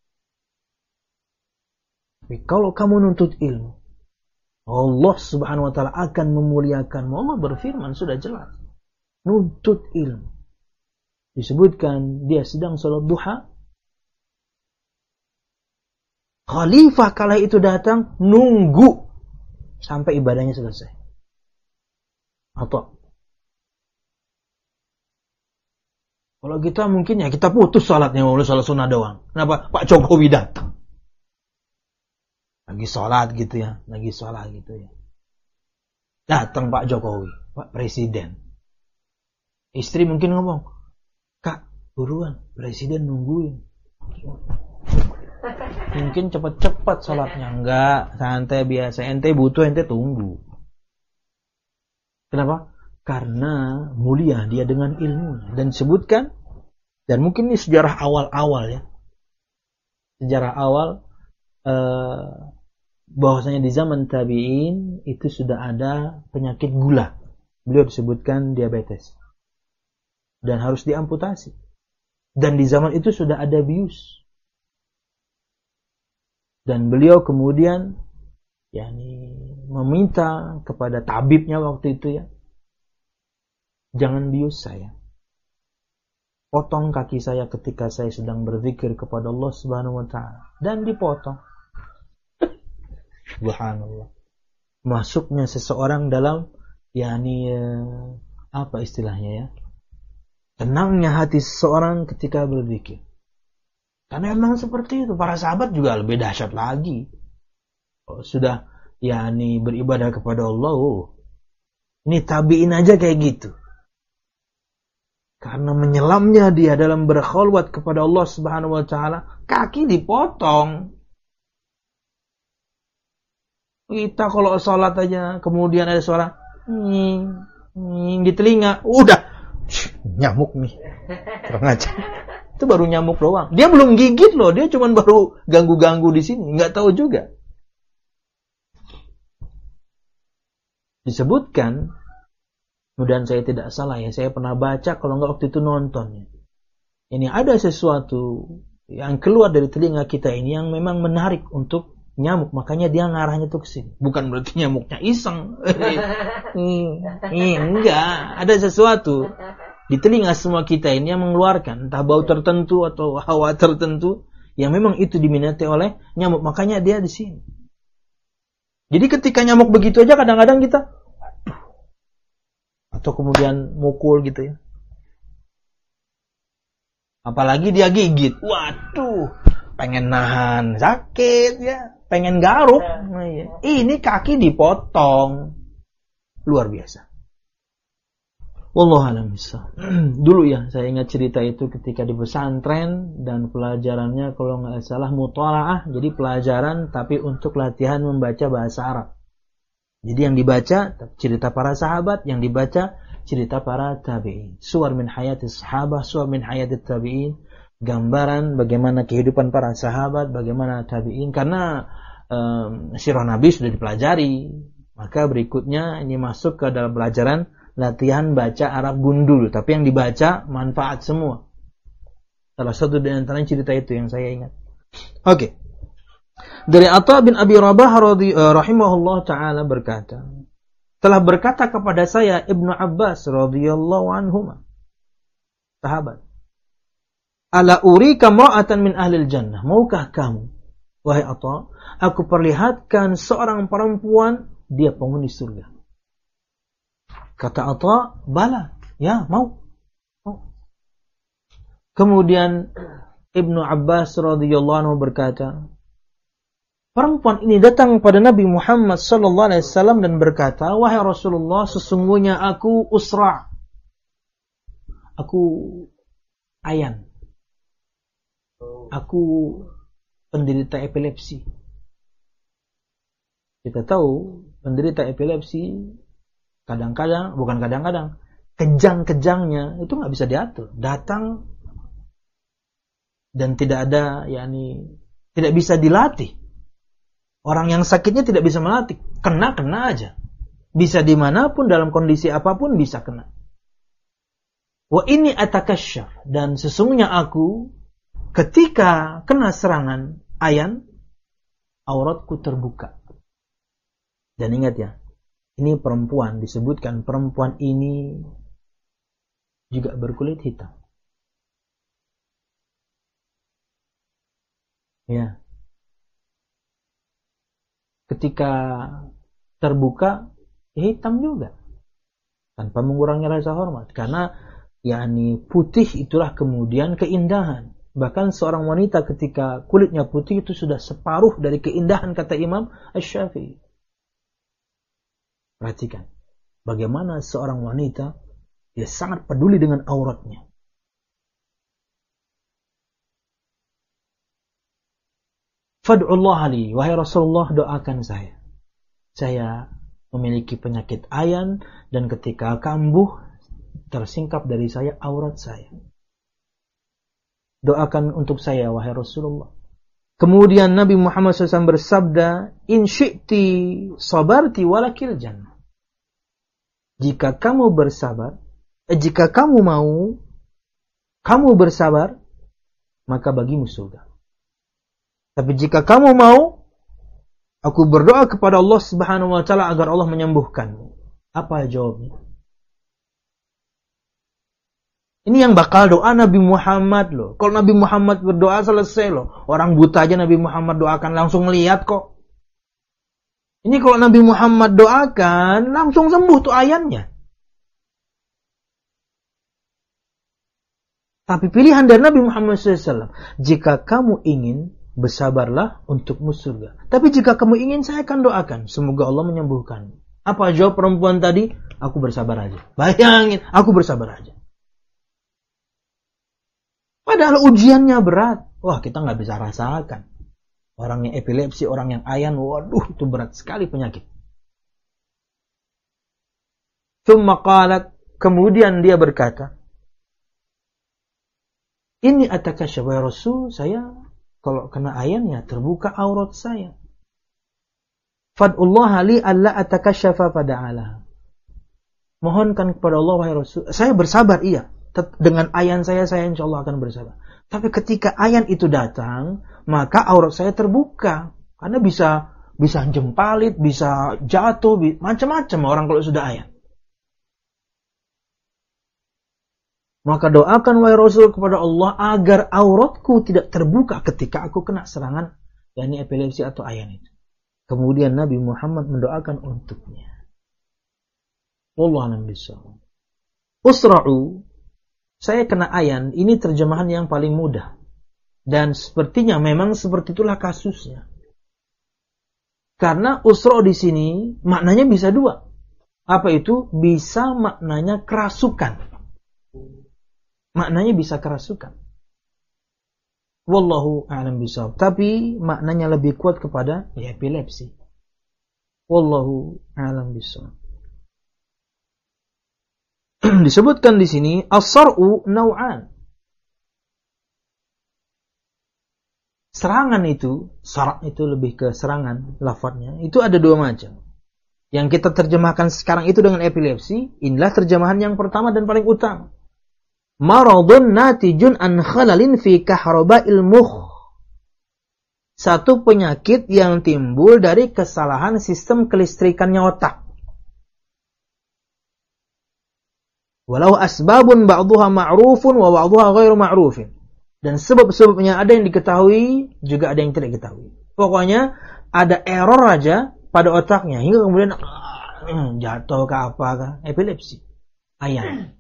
Tapi kalau kamu nuntut ilmu, Allah subhanahu wa ta'ala akan memuliakanmu. Allah berfirman, sudah jelas. Nuntut ilmu. Disebutkan dia sedang salat duha. Khalifah kala itu datang, nunggu sampai ibadahnya selesai. Atau kalau kita mungkin ya kita putus salatnya, mau salat sunnah doang. Kenapa? Pak Jokowi datang. Lagi sholat gitu ya. Datang Pak Jokowi, Pak Presiden. Istri mungkin ngomong, Kak, buruan, Presiden nungguin. Mungkin cepat-cepat sholatnya. Enggak, santai biasa. Ente butuh, ente tunggu. Kenapa? Karena mulia dia dengan ilmu. Dan disebutkan, dan mungkin ini sejarah awal-awal ya. Sejarah awal, bahwasanya di zaman tabi'in itu sudah ada penyakit gula. Beliau disebutkan diabetes dan harus diamputasi. Dan di zaman itu sudah ada bius. Dan beliau kemudian meminta kepada tabibnya waktu itu ya, jangan bius saya. Potong kaki saya ketika saya sedang berzikir kepada Allah Subhanahu wa ta'ala. Dan dipotong. Subhanallah. Masuknya seseorang dalam apa istilahnya ya? Tenangnya hati seseorang ketika berzikir. Karena memang seperti itu. Para sahabat juga lebih dahsyat lagi. Sudah beribadah kepada Allah. Ini tabi'in aja kayak gitu. Karena menyelamnya dia dalam berkhalwat kepada Allah Subhanahu wa ta'ala, kaki dipotong. Kita kalau sholat aja, kemudian ada suara di telinga, udah nyamuk nih. Kurang aja. Itu baru nyamuk doang. Dia belum gigit loh, dia cuma baru ganggu-ganggu di sini, nggak tahu juga. Disebutkan, kemudian saya tidak salah ya, saya pernah baca, kalau nggak waktu itu nonton ya. Ini ada sesuatu yang keluar dari telinga kita ini yang memang menarik untuk nyamuk, makanya dia ngarahnya tuh ke sini. Bukan berarti nyamuknya iseng. Enggak, ada sesuatu di telinga semua kita ini yang mengeluarkan entah bau tertentu atau hawa tertentu yang memang itu diminati oleh nyamuk, makanya dia di sini. Jadi ketika nyamuk begitu aja kadang-kadang kita atau kemudian mukul gitu ya. Apalagi dia gigit. Waduh, pengen nahan sakit ya, pengen garuk. Ini kaki dipotong. Luar biasa. Wallahu a'lam bishawab. Dulu ya, saya ingat cerita itu ketika di pesantren dan pelajarannya kalau nggak salah muthala'ah, jadi pelajaran tapi untuk latihan membaca bahasa Arab. Jadi yang dibaca cerita para sahabat, yang dibaca cerita para tabi'in. Suwar min hayatis sahabah, suwar min hayatit tabi'in. Gambaran bagaimana kehidupan para sahabat, bagaimana tabi'in. Karena sirah Nabi sudah dipelajari. Maka berikutnya ini masuk ke dalam pelajaran latihan baca Arab gundul. Tapi yang dibaca manfaat semua. Salah satu di antara cerita itu yang saya ingat. Oke. Dari Atha bin Abi Rabah rahimahullah ta'ala berkata, telah berkata kepada saya Ibnu Abbas radhiyallahu anhuma, sahabat, ala urika mra'atan min ahlil jannah, maukah kamu wahai Atha, aku perlihatkan seorang perempuan dia penghuni surga. Kata Atha, bala, ya mau. Kemudian Ibnu Abbas radhiyallahu anhu berkata, perempuan ini datang pada Nabi Muhammad sallallahu alaihi wasallam dan berkata, wahai Rasulullah, sesungguhnya aku usra. Aku ayan. Aku penderita epilepsi. Kita tahu penderita epilepsi kadang-kadang, bukan kadang-kadang, kejang-kejangnya itu nggak bisa diatur. Datang dan tidak ada, tidak bisa dilatih. Orang yang sakitnya tidak bisa melatih. Kena aja. Bisa dimanapun, dalam kondisi apapun bisa kena. Wa ini atakasyar. Dan sesungguhnya aku, ketika kena serangan ayan, auratku terbuka. Dan ingat ya, ini perempuan, disebutkan perempuan ini juga berkulit hitam. Ya. Ketika terbuka, hitam juga. Tanpa mengurangi rasa hormat. Karena putih itulah kemudian keindahan. Bahkan seorang wanita ketika kulitnya putih itu sudah separuh dari keindahan, kata Imam Asy-Syafi'i. Perhatikan. Bagaimana seorang wanita dia sangat peduli dengan auratnya. Fad'ullah li, wahai Rasulullah, doakan saya. Saya memiliki penyakit ayan dan ketika kambuh tersingkap dari saya aurat saya. Doakan untuk saya, wahai Rasulullah. Kemudian Nabi Muhammad SAW bersabda, in syi'ti sabarti walakil jannah. Jika kamu bersabar, jika kamu mau, kamu bersabar, maka bagimu surga. Tapi jika kamu mau, aku berdoa kepada Allah Subhanahu wa taala agar Allah menyembuhkanmu. Apa jawabnya? Ini yang bakal doa Nabi Muhammad loh. Kalau Nabi Muhammad berdoa selesai loh. Orang buta aja Nabi Muhammad doakan langsung melihat kok. Ini kalau Nabi Muhammad doakan langsung sembuh tuh ayannya. Tapi pilihan dari Nabi Muhammad SAW, jika kamu ingin, bersabarlah untukmu surga. Tapi jika kamu ingin, saya akan doakan. Semoga Allah menyembuhkan. Apa jawab perempuan tadi? Aku bersabar aja. Bayangin, aku bersabar aja. Padahal ujiannya berat. Wah, kita nggak bisa rasakan. Orang yang epilepsi, orang yang ayan, waduh, itu berat sekali penyakit. Tsumma qalat, kemudian dia berkata, ini atakasyaf ya Rasul, saya kalau kena ayan ya terbuka aurat saya. Fad'ullah li alla atakasyafa fada'ala. Mohonkan kepada Allah wahai Rasul. Saya bersabar iya. Dengan ayan saya insyaAllah akan bersabar. Tapi ketika ayan itu datang, maka aurat saya terbuka. Karena bisa jempalit, bisa jatuh, macam-macam orang kalau sudah ayan. Maka doakan wahai Rasul kepada Allah agar auratku tidak terbuka ketika aku kena serangan, yakni epilepsi atau ayan itu. Kemudian Nabi Muhammad mendoakan untuknya. Wallahu a'lam bishawab. Usra'u, saya kena ayan, ini terjemahan yang paling mudah. Dan sepertinya memang seperti itulah kasusnya. Karena usra di sini maknanya bisa dua. Apa itu? Bisa maknanya kerasukan. Maknanya bisa kerasukan. Wallahu a'lam bishawab. Tapi maknanya lebih kuat kepada epilepsi. Wallahu a'lam bishawab. Disebutkan di sini as-sar'u naw'an. Serangan itu, sarak itu lebih ke serangan lafadznya. Itu ada dua macam. Yang kita terjemahkan sekarang itu dengan epilepsi, inilah terjemahan yang pertama dan paling utama. Maradun natijun an khalalin fi kahraba'il mukh. Satu penyakit yang timbul dari kesalahan sistem kelistrikannya otak. Walau asbabun ba'duha ma'rufun wa ba'duha ghairu ma'rufin. Dan sebab-sebabnya ada yang diketahui, juga ada yang tidak diketahui. Pokoknya ada error aja pada otaknya hingga kemudian jatuh ke apa kah? Epilepsi. Ayan.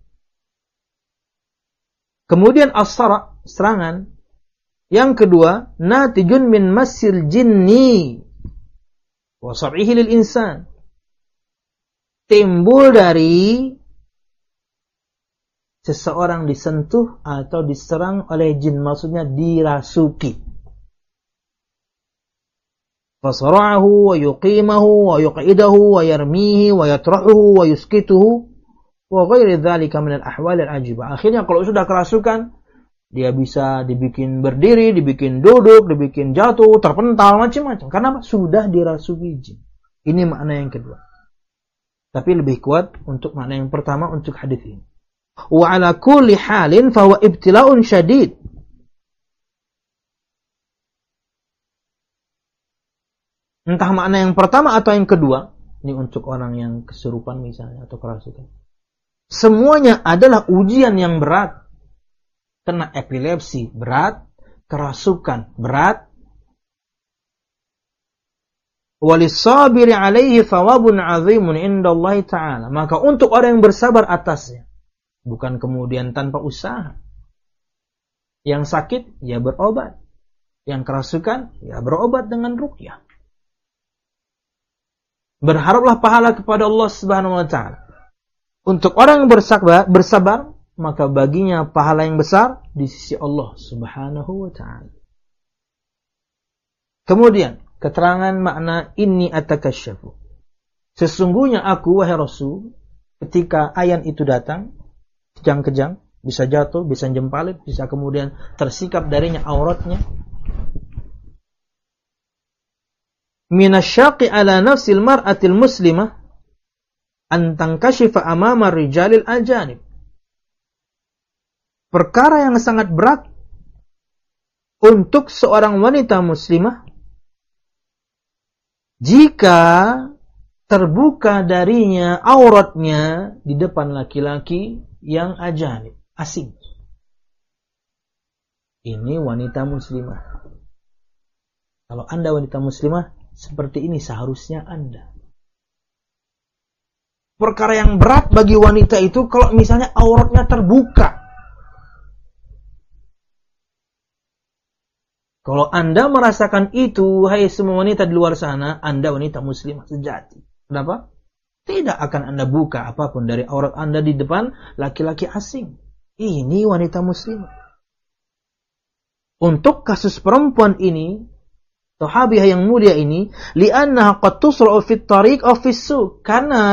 Kemudian as-sara, serangan. Yang kedua, natijun min masil jinni wa sab'ihi lil insan. Timbul dari seseorang disentuh atau diserang oleh jin, maksudnya dirasuki. Fasara'ahu wa yuqimahu wa yuqidahu wa yarmihi wa yatrahuhu wa yuskituhu wa ghairi dzalika min al-ahwal al-ajibah. Akhirnya kalau sudah kerasukan, dia bisa dibikin berdiri, dibikin duduk, dibikin jatuh, terpental, macam-macam. Karena sudah dirasuki jin. Ini makna yang kedua. Tapi lebih kuat untuk makna yang pertama untuk hadis ini. Wa ala kulli halin fa huwa ibtila'un syadid. Entah makna yang pertama atau yang kedua, ini untuk orang yang kesurupan misalnya atau kerasukan. Semuanya adalah ujian yang berat. Kena epilepsi berat, kerasukan berat. Walis-sabiri alaihi thawabun 'azimun indallahi ta'ala. Maka untuk orang yang bersabar atasnya, bukan kemudian tanpa usaha. Yang sakit, ya berobat. Yang kerasukan, ya berobat dengan ruqyah. Berharaplah pahala kepada Allah Subhanahu wa ta'ala. Untuk orang yang bersabar, maka baginya pahala yang besar di sisi Allah Subhanahu wa ta'ala. Kemudian, keterangan makna inni atakasyafu. Sesungguhnya aku, wahai Rasul, ketika ayan itu datang, kejang-kejang, bisa jatuh, bisa jempalit, bisa kemudian tersikap darinya auratnya. Minasyaqi ala nafsil mar'atil muslimah an tankashifa amama rijalil ajanib. Perkara yang sangat berat untuk seorang wanita muslimah jika terbuka darinya auratnya di depan laki-laki yang ajanib, asing. Ini wanita muslimah. Kalau Anda wanita muslimah, seperti ini seharusnya Anda. Perkara yang berat bagi wanita itu kalau misalnya auratnya terbuka. Kalau Anda merasakan itu, hai semua wanita di luar sana, Anda wanita muslimah sejati. Kenapa? Tidak akan Anda buka apapun dari aurat Anda di depan laki-laki asing. Ini wanita muslimah. Untuk kasus perempuan ini, sahabiah yang mulia ini, li'annaha qad tusra'u fit tariq aw fis suq. Karena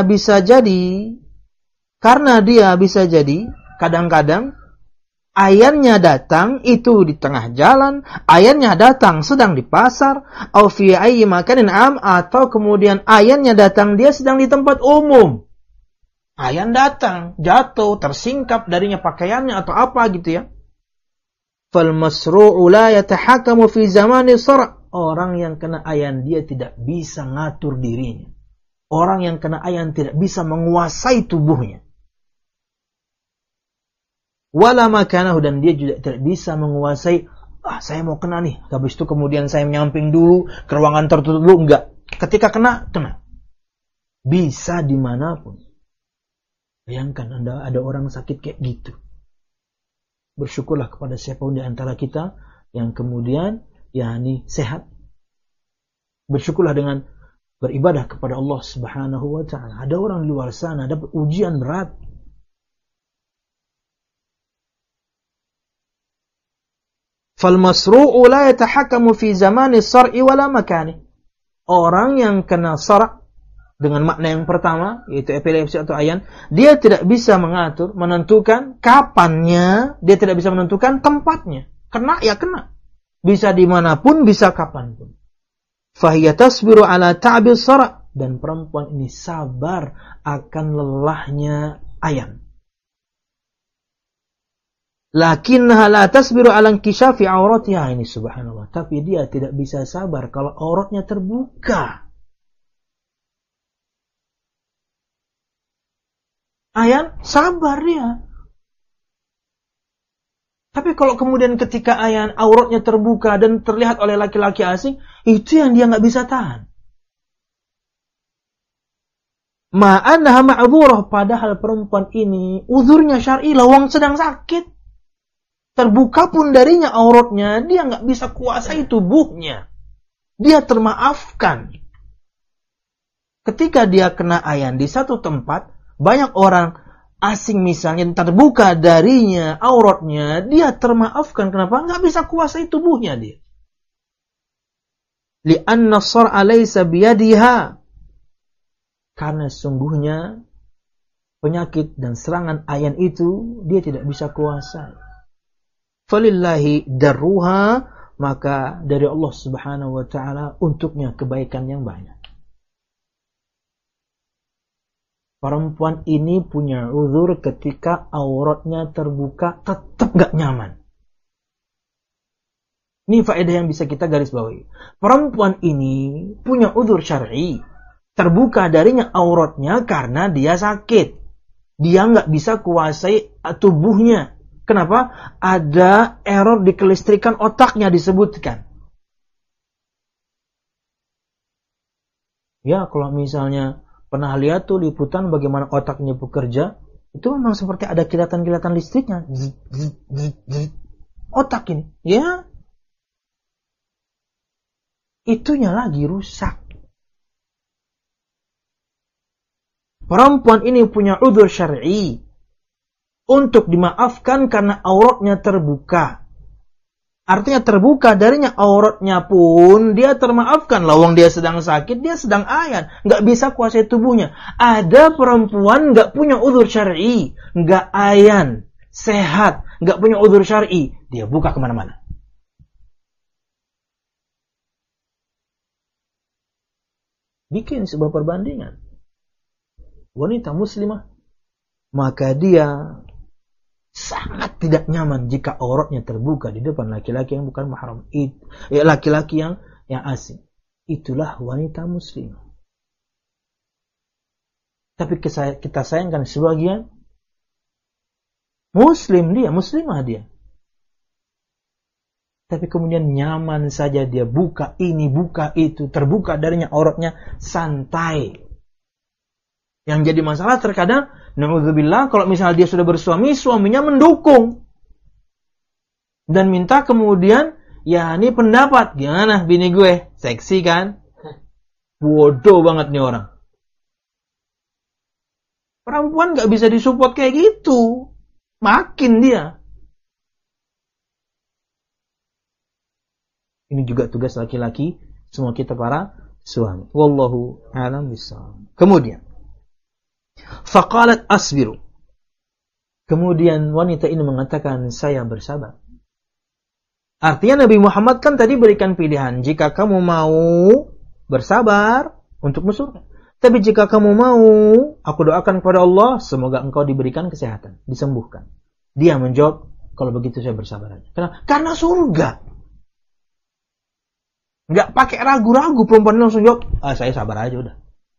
dia bisa jadi kadang-kadang ayannya datang itu di tengah jalan, ayannya datang sedang di pasar, aw fi ayyi makanin am, atau kemudian ayannya datang dia sedang di tempat umum. Ayan datang, jatuh, tersingkap darinya pakaiannya atau apa gitu ya. Fal masru'u la yatahakamu fi zamani sar'. Orang yang kena ayan dia tidak bisa ngatur dirinya. Orang yang kena ayan tidak bisa menguasai tubuhnya. Wala makanahu, dan dia juga tidak bisa menguasai, saya mau kena nih, habis itu kemudian saya menyamping dulu, ke ruangan tertutup dulu, enggak. Ketika kena. Bisa dimanapun. Bayangkan Anda ada orang sakit kayak gitu. Bersyukurlah kepada siapapun di antara kita yang kemudian sehat. Bersyukurlah dengan beribadah kepada Allah Subhanahu wa taala. Ada orang di luar sana dapat ujian berat. Fal masru'u la yatahakkamu fi zamani sar'i wala makani. Orang yang kena sar' dengan makna yang pertama, yaitu epilepsi atau ayan, dia tidak bisa mengatur, menentukan kapannya, dia tidak bisa menentukan tempatnya. Kena ya kena. Bisa dimanapun, bisa kapanpun. Fahiya tasbiru ala ta'bil sar'. Dan perempuan ini sabar akan lelahnya ayan. Lakinnaha la tasbiru ala inkishafi auratiha. Ini subhanallah. Tapi dia tidak bisa sabar kalau auratnya terbuka. Ayan sabar dia. Tapi kalau kemudian ketika ayan auratnya terbuka dan terlihat oleh laki-laki asing, itu yang dia nggak bisa tahan. Ma'annaha ma'dzurah, padahal perempuan ini uzurnya syar'i, lawang sedang sakit. Terbuka pun darinya auratnya, dia nggak bisa kuasai tubuhnya. Dia termaafkan. Ketika dia kena ayan di satu tempat, banyak orang asing misalnya terbuka darinya auratnya, dia termaafkan. Kenapa? Nggak bisa kuasai tubuhnya dia. Li'anna sar'a laysa biyadiha. Karena sungguhnya penyakit dan serangan ayan itu dia tidak bisa kuasai. Falillahi darruha, maka dari Allah Subhanahu wa taala untuknya kebaikan yang banyak. Perempuan ini punya uzur ketika auratnya terbuka, tetap gak nyaman. Ini faedah yang bisa kita garis bawahi. Perempuan ini punya uzur syar'i, terbuka darinya auratnya karena dia sakit. Dia gak bisa kuasai tubuhnya. Kenapa? Ada error di kelistrikan otaknya disebutkan. Ya, kalau misalnya pernah lihat tuh liputan bagaimana otaknya bekerja, itu memang seperti ada kilatan-kilatan listriknya. Otak ini, ya. Itunya lagi rusak. Perempuan ini punya udzur syar'i untuk dimaafkan karena auratnya terbuka. Artinya terbuka darinya auratnya pun dia termaafkan. Lawang dia sedang sakit, dia sedang ayan, nggak bisa kuasai tubuhnya. Ada perempuan nggak punya udzur syar'i, nggak ayan, sehat, nggak punya udzur syar'i, dia buka kemana-mana. Bikin sebuah perbandingan. Wanita muslimah, maka dia sangat tidak nyaman jika auratnya terbuka di depan laki-laki yang bukan mahram. Laki-laki yang asing. Itulah wanita muslimah. Tapi kita sayangkan sebagian muslim dia, muslimah dia. Tapi kemudian nyaman saja dia buka ini, buka itu, terbuka darinya auratnya santai. Yang jadi masalah terkadang, na'udzubillah, kalau misalnya dia sudah bersuami, suaminya mendukung. Dan minta kemudian, ya ini pendapat, gimana bini gue? Seksi kan? Bodoh banget nih orang. Perempuan gak bisa disupport kayak gitu. Makin dia. Ini juga tugas laki-laki, semua kita para suami. Wallahu a'lam bishawab. Kemudian, faqalat asbiru. Kemudian wanita ini mengatakan, saya bersabar. Artinya Nabi Muhammad kan tadi berikan pilihan. Jika kamu mau bersabar untuk surga. Tapi jika kamu mau, aku doakan kepada Allah, semoga engkau diberikan kesehatan, disembuhkan. Dia menjawab, kalau begitu saya bersabar aja. Kenapa? Karena surga. Nggak pakai ragu-ragu, perempuan langsung jawab, saya sabar aja udah.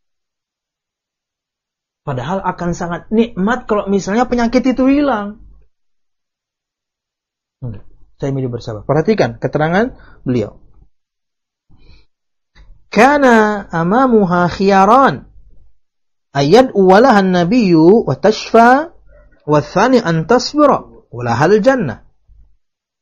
Padahal akan sangat nikmat kalau misalnya penyakit itu hilang. Saya milih bersabar. Perhatikan keterangan beliau. Kana amamuha khiyaran ayad walaha an-nabiyyu wa tashfa wa thani an tasbira walahal jannah.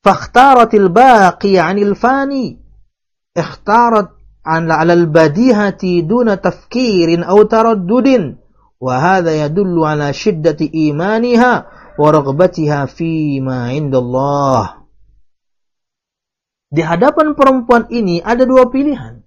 Fakhtaratil baqi 'anil fani. Ikhtarat 'ala al-badihati duna tafkirin aw taraddudin. Wa hadha yadullu 'ala shiddati imaniha wa raghbatiha fi ma 'indallah. Di hadapan perempuan ini ada dua pilihan.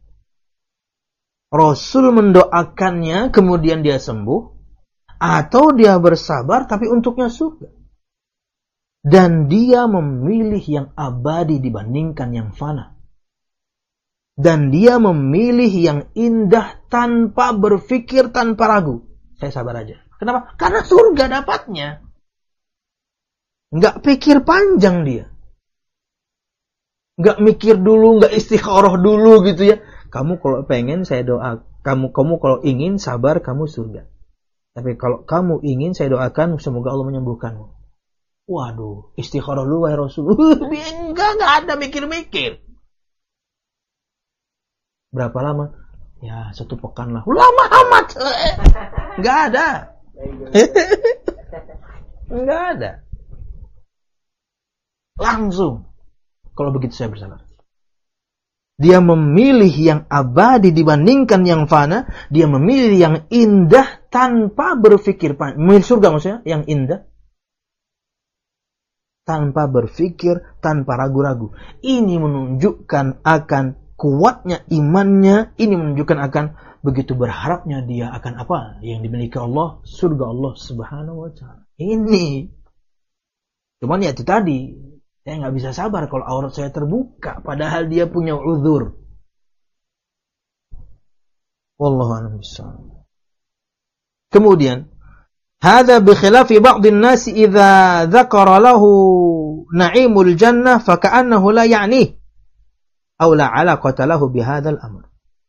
Rasul mendoakannya kemudian dia sembuh, atau dia bersabar tapi untuknya surga. Dan dia memilih yang abadi dibandingkan yang fana. Dan dia memilih yang indah tanpa berpikir, tanpa ragu. Saya sabar aja. Kenapa? Karena surga dapatnya. Nggak pikir panjang dia. Nggak mikir dulu, nggak istikharah dulu gitu ya. Kamu kalau pengen saya doa, kamu kalau ingin sabar kamu surga. Tapi kalau kamu ingin saya doakan semoga Allah menyembuhkanmu. Waduh, istikharah dulu wahai Rasul. Enggak ada mikir-mikir. Berapa lama? Ya 1 pekan lah. Lama amat. Enggak ada. Enggak ada. Langsung. Kalau begitu saya bersabar. Dia memilih yang abadi dibandingkan yang fana. Dia memilih yang indah tanpa berpikir. Memilih surga maksudnya, yang indah. Tanpa berpikir, tanpa ragu-ragu. Ini menunjukkan akan kuatnya imannya. Ini menunjukkan akan begitu berharapnya dia akan apa yang dimiliki Allah, surga Allah Subhanahu wa ta'ala. Ini. Cuman ya itu tadi. Saya nggak bisa sabar kalau aurat saya terbuka. Padahal dia punya uzur. Wallahu a'lam bishawab. Kemudian, hadza bi khilafi ba'dhin nasi idza dzakara lahu na'imul jannah fa ka'annahu la ya'ni aw la 'alaqata lahu bi hadzal amr.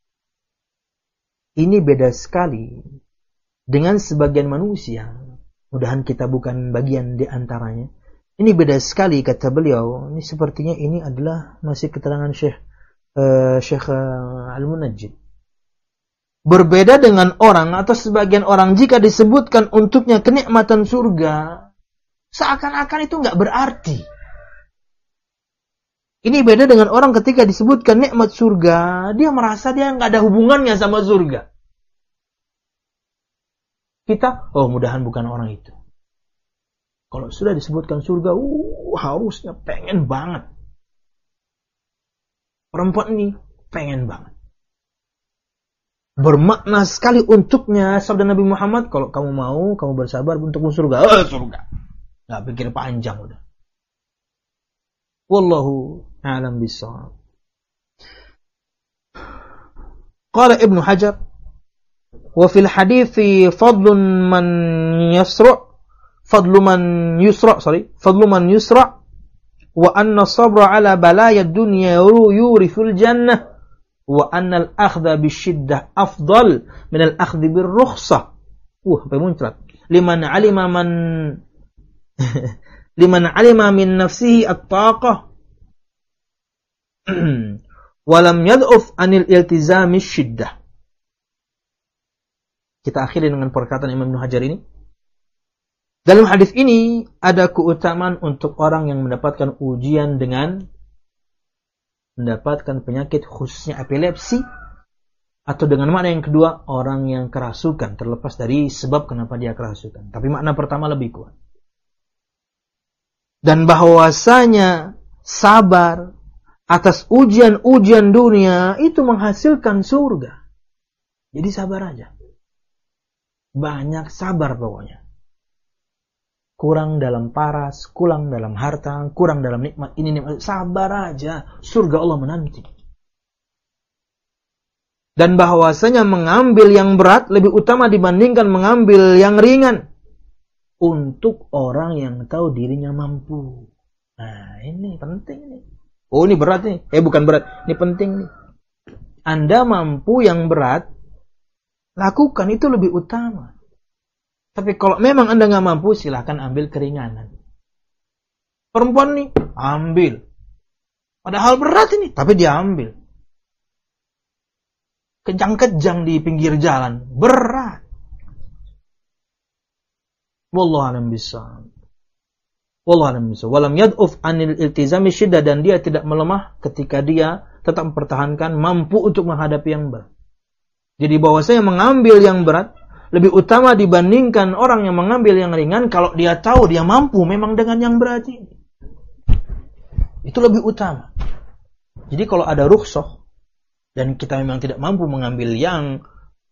Ini beda sekali dengan sebagian manusia. Mudahan kita bukan bagian di antaranya. Ini beda sekali kata beliau. Ini sepertinya ini adalah masih keterangan Syekh Al-Munajjid. Berbeda dengan orang atau sebagian orang jika disebutkan untuknya kenikmatan surga, seakan-akan itu nggak berarti. Ini beda dengan orang ketika disebutkan nikmat surga, dia merasa dia nggak ada hubungannya sama surga. Kita, mudahan bukan orang itu. Kalau sudah disebutkan surga, harusnya pengen banget. Perempuan ini pengen banget. Bermakna sekali untuknya sabda Nabi Muhammad, kalau kamu mau, kamu bersabar untukmu surga. Surga. Nggak pikir panjang udah. Wallahu a'lam bishawab. Qala Ibnu Hajar, wa fil hadithi fadlu man yusra wa anna sabra ala balaya dunya yurithul jannah wa anna al-akhdha bisyiddah afdal min al-akhdhi birrukhsah. Sampai muncrat. Liman alima min nafsihi at-taqah wa lam yad'uf anil iltizami syiddah. Kita akhiri dengan perkataan Imam Ibnu Hajar ini. Dalam hadis ini ada keutamaan untuk orang yang mendapatkan ujian dengan mendapatkan penyakit khususnya epilepsi, atau dengan makna yang kedua orang yang kerasukan, terlepas dari sebab kenapa dia kerasukan. Tapi makna pertama lebih kuat. Dan bahwasanya sabar atas ujian-ujian dunia itu menghasilkan surga. Jadi sabar aja. Banyak sabar pokoknya. Kurang dalam paras, kurang dalam harta, kurang dalam nikmat ini nikmat. Sabar aja, surga Allah menanti. Dan bahwasanya mengambil yang berat lebih utama dibandingkan mengambil yang ringan untuk orang yang tahu dirinya mampu. Nah, ini penting nih. Ini berat nih. Bukan berat, ini penting nih. Anda mampu yang berat, lakukan, itu lebih utama. Tapi kalau memang Anda nggak mampu, silahkan ambil keringanan. Perempuan nih, ambil. Padahal berat ini, tapi dia ambil. Kejang-kejang di pinggir jalan, berat. Wallahu a'lam bishawab. Wallahu a'lam bishawab. Walam yad'uf 'anil iltizami syiddah, dan dia tidak melemah ketika dia tetap mempertahankan mampu untuk menghadapi yang berat. Jadi bahwasanya mengambil yang berat lebih utama dibandingkan orang yang mengambil yang ringan kalau dia tahu dia mampu memang dengan yang berat ini. Itu lebih utama. Jadi kalau ada rukhsah dan kita memang tidak mampu mengambil yang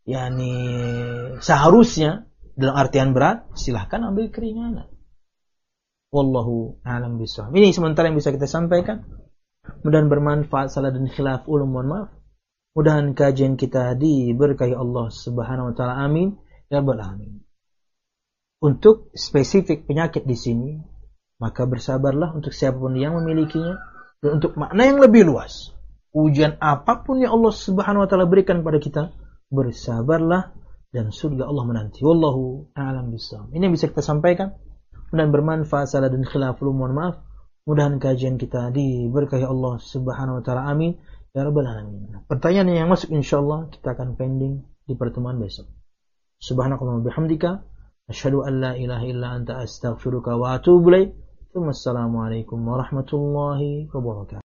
seharusnya dalam artian berat, silahkan ambil keringanan. Wallahu a'lam bishawab. Ini sementara yang bisa kita sampaikan. Mudah-mudahan bermanfaat. Salah dan khilaf ulum, mohon maaf. Mudah-mudahan kajian kita diberkahi Allah Subhanahu wa taala. Amin ya rabbal alamin. Untuk spesifik penyakit di sini, maka bersabarlah untuk siapapun yang memilikinya, dan untuk makna yang lebih luas, ujian apapun yang Allah Subhanahu wa taala berikan kepada kita, bersabarlah dan surga Allah menanti. Wallahu a'lam bishawab. Ini yang bisa kita sampaikan. Dan bermanfaat. Salah dan khilaf, mohon maaf. Mudah-mudahan kajian kita diberkahi Allah Subhanahu wa taala. Amin ya rabbal alamin. Pertanyaan yang masuk insyaallah kita akan pending di pertemuan besok. Subhanakallahumma bihamdika asyhadu an la ilaha illa anta astaghfiruka wa atubu ilaik. Wassalamualaikum warahmatullahi wabarakatuh.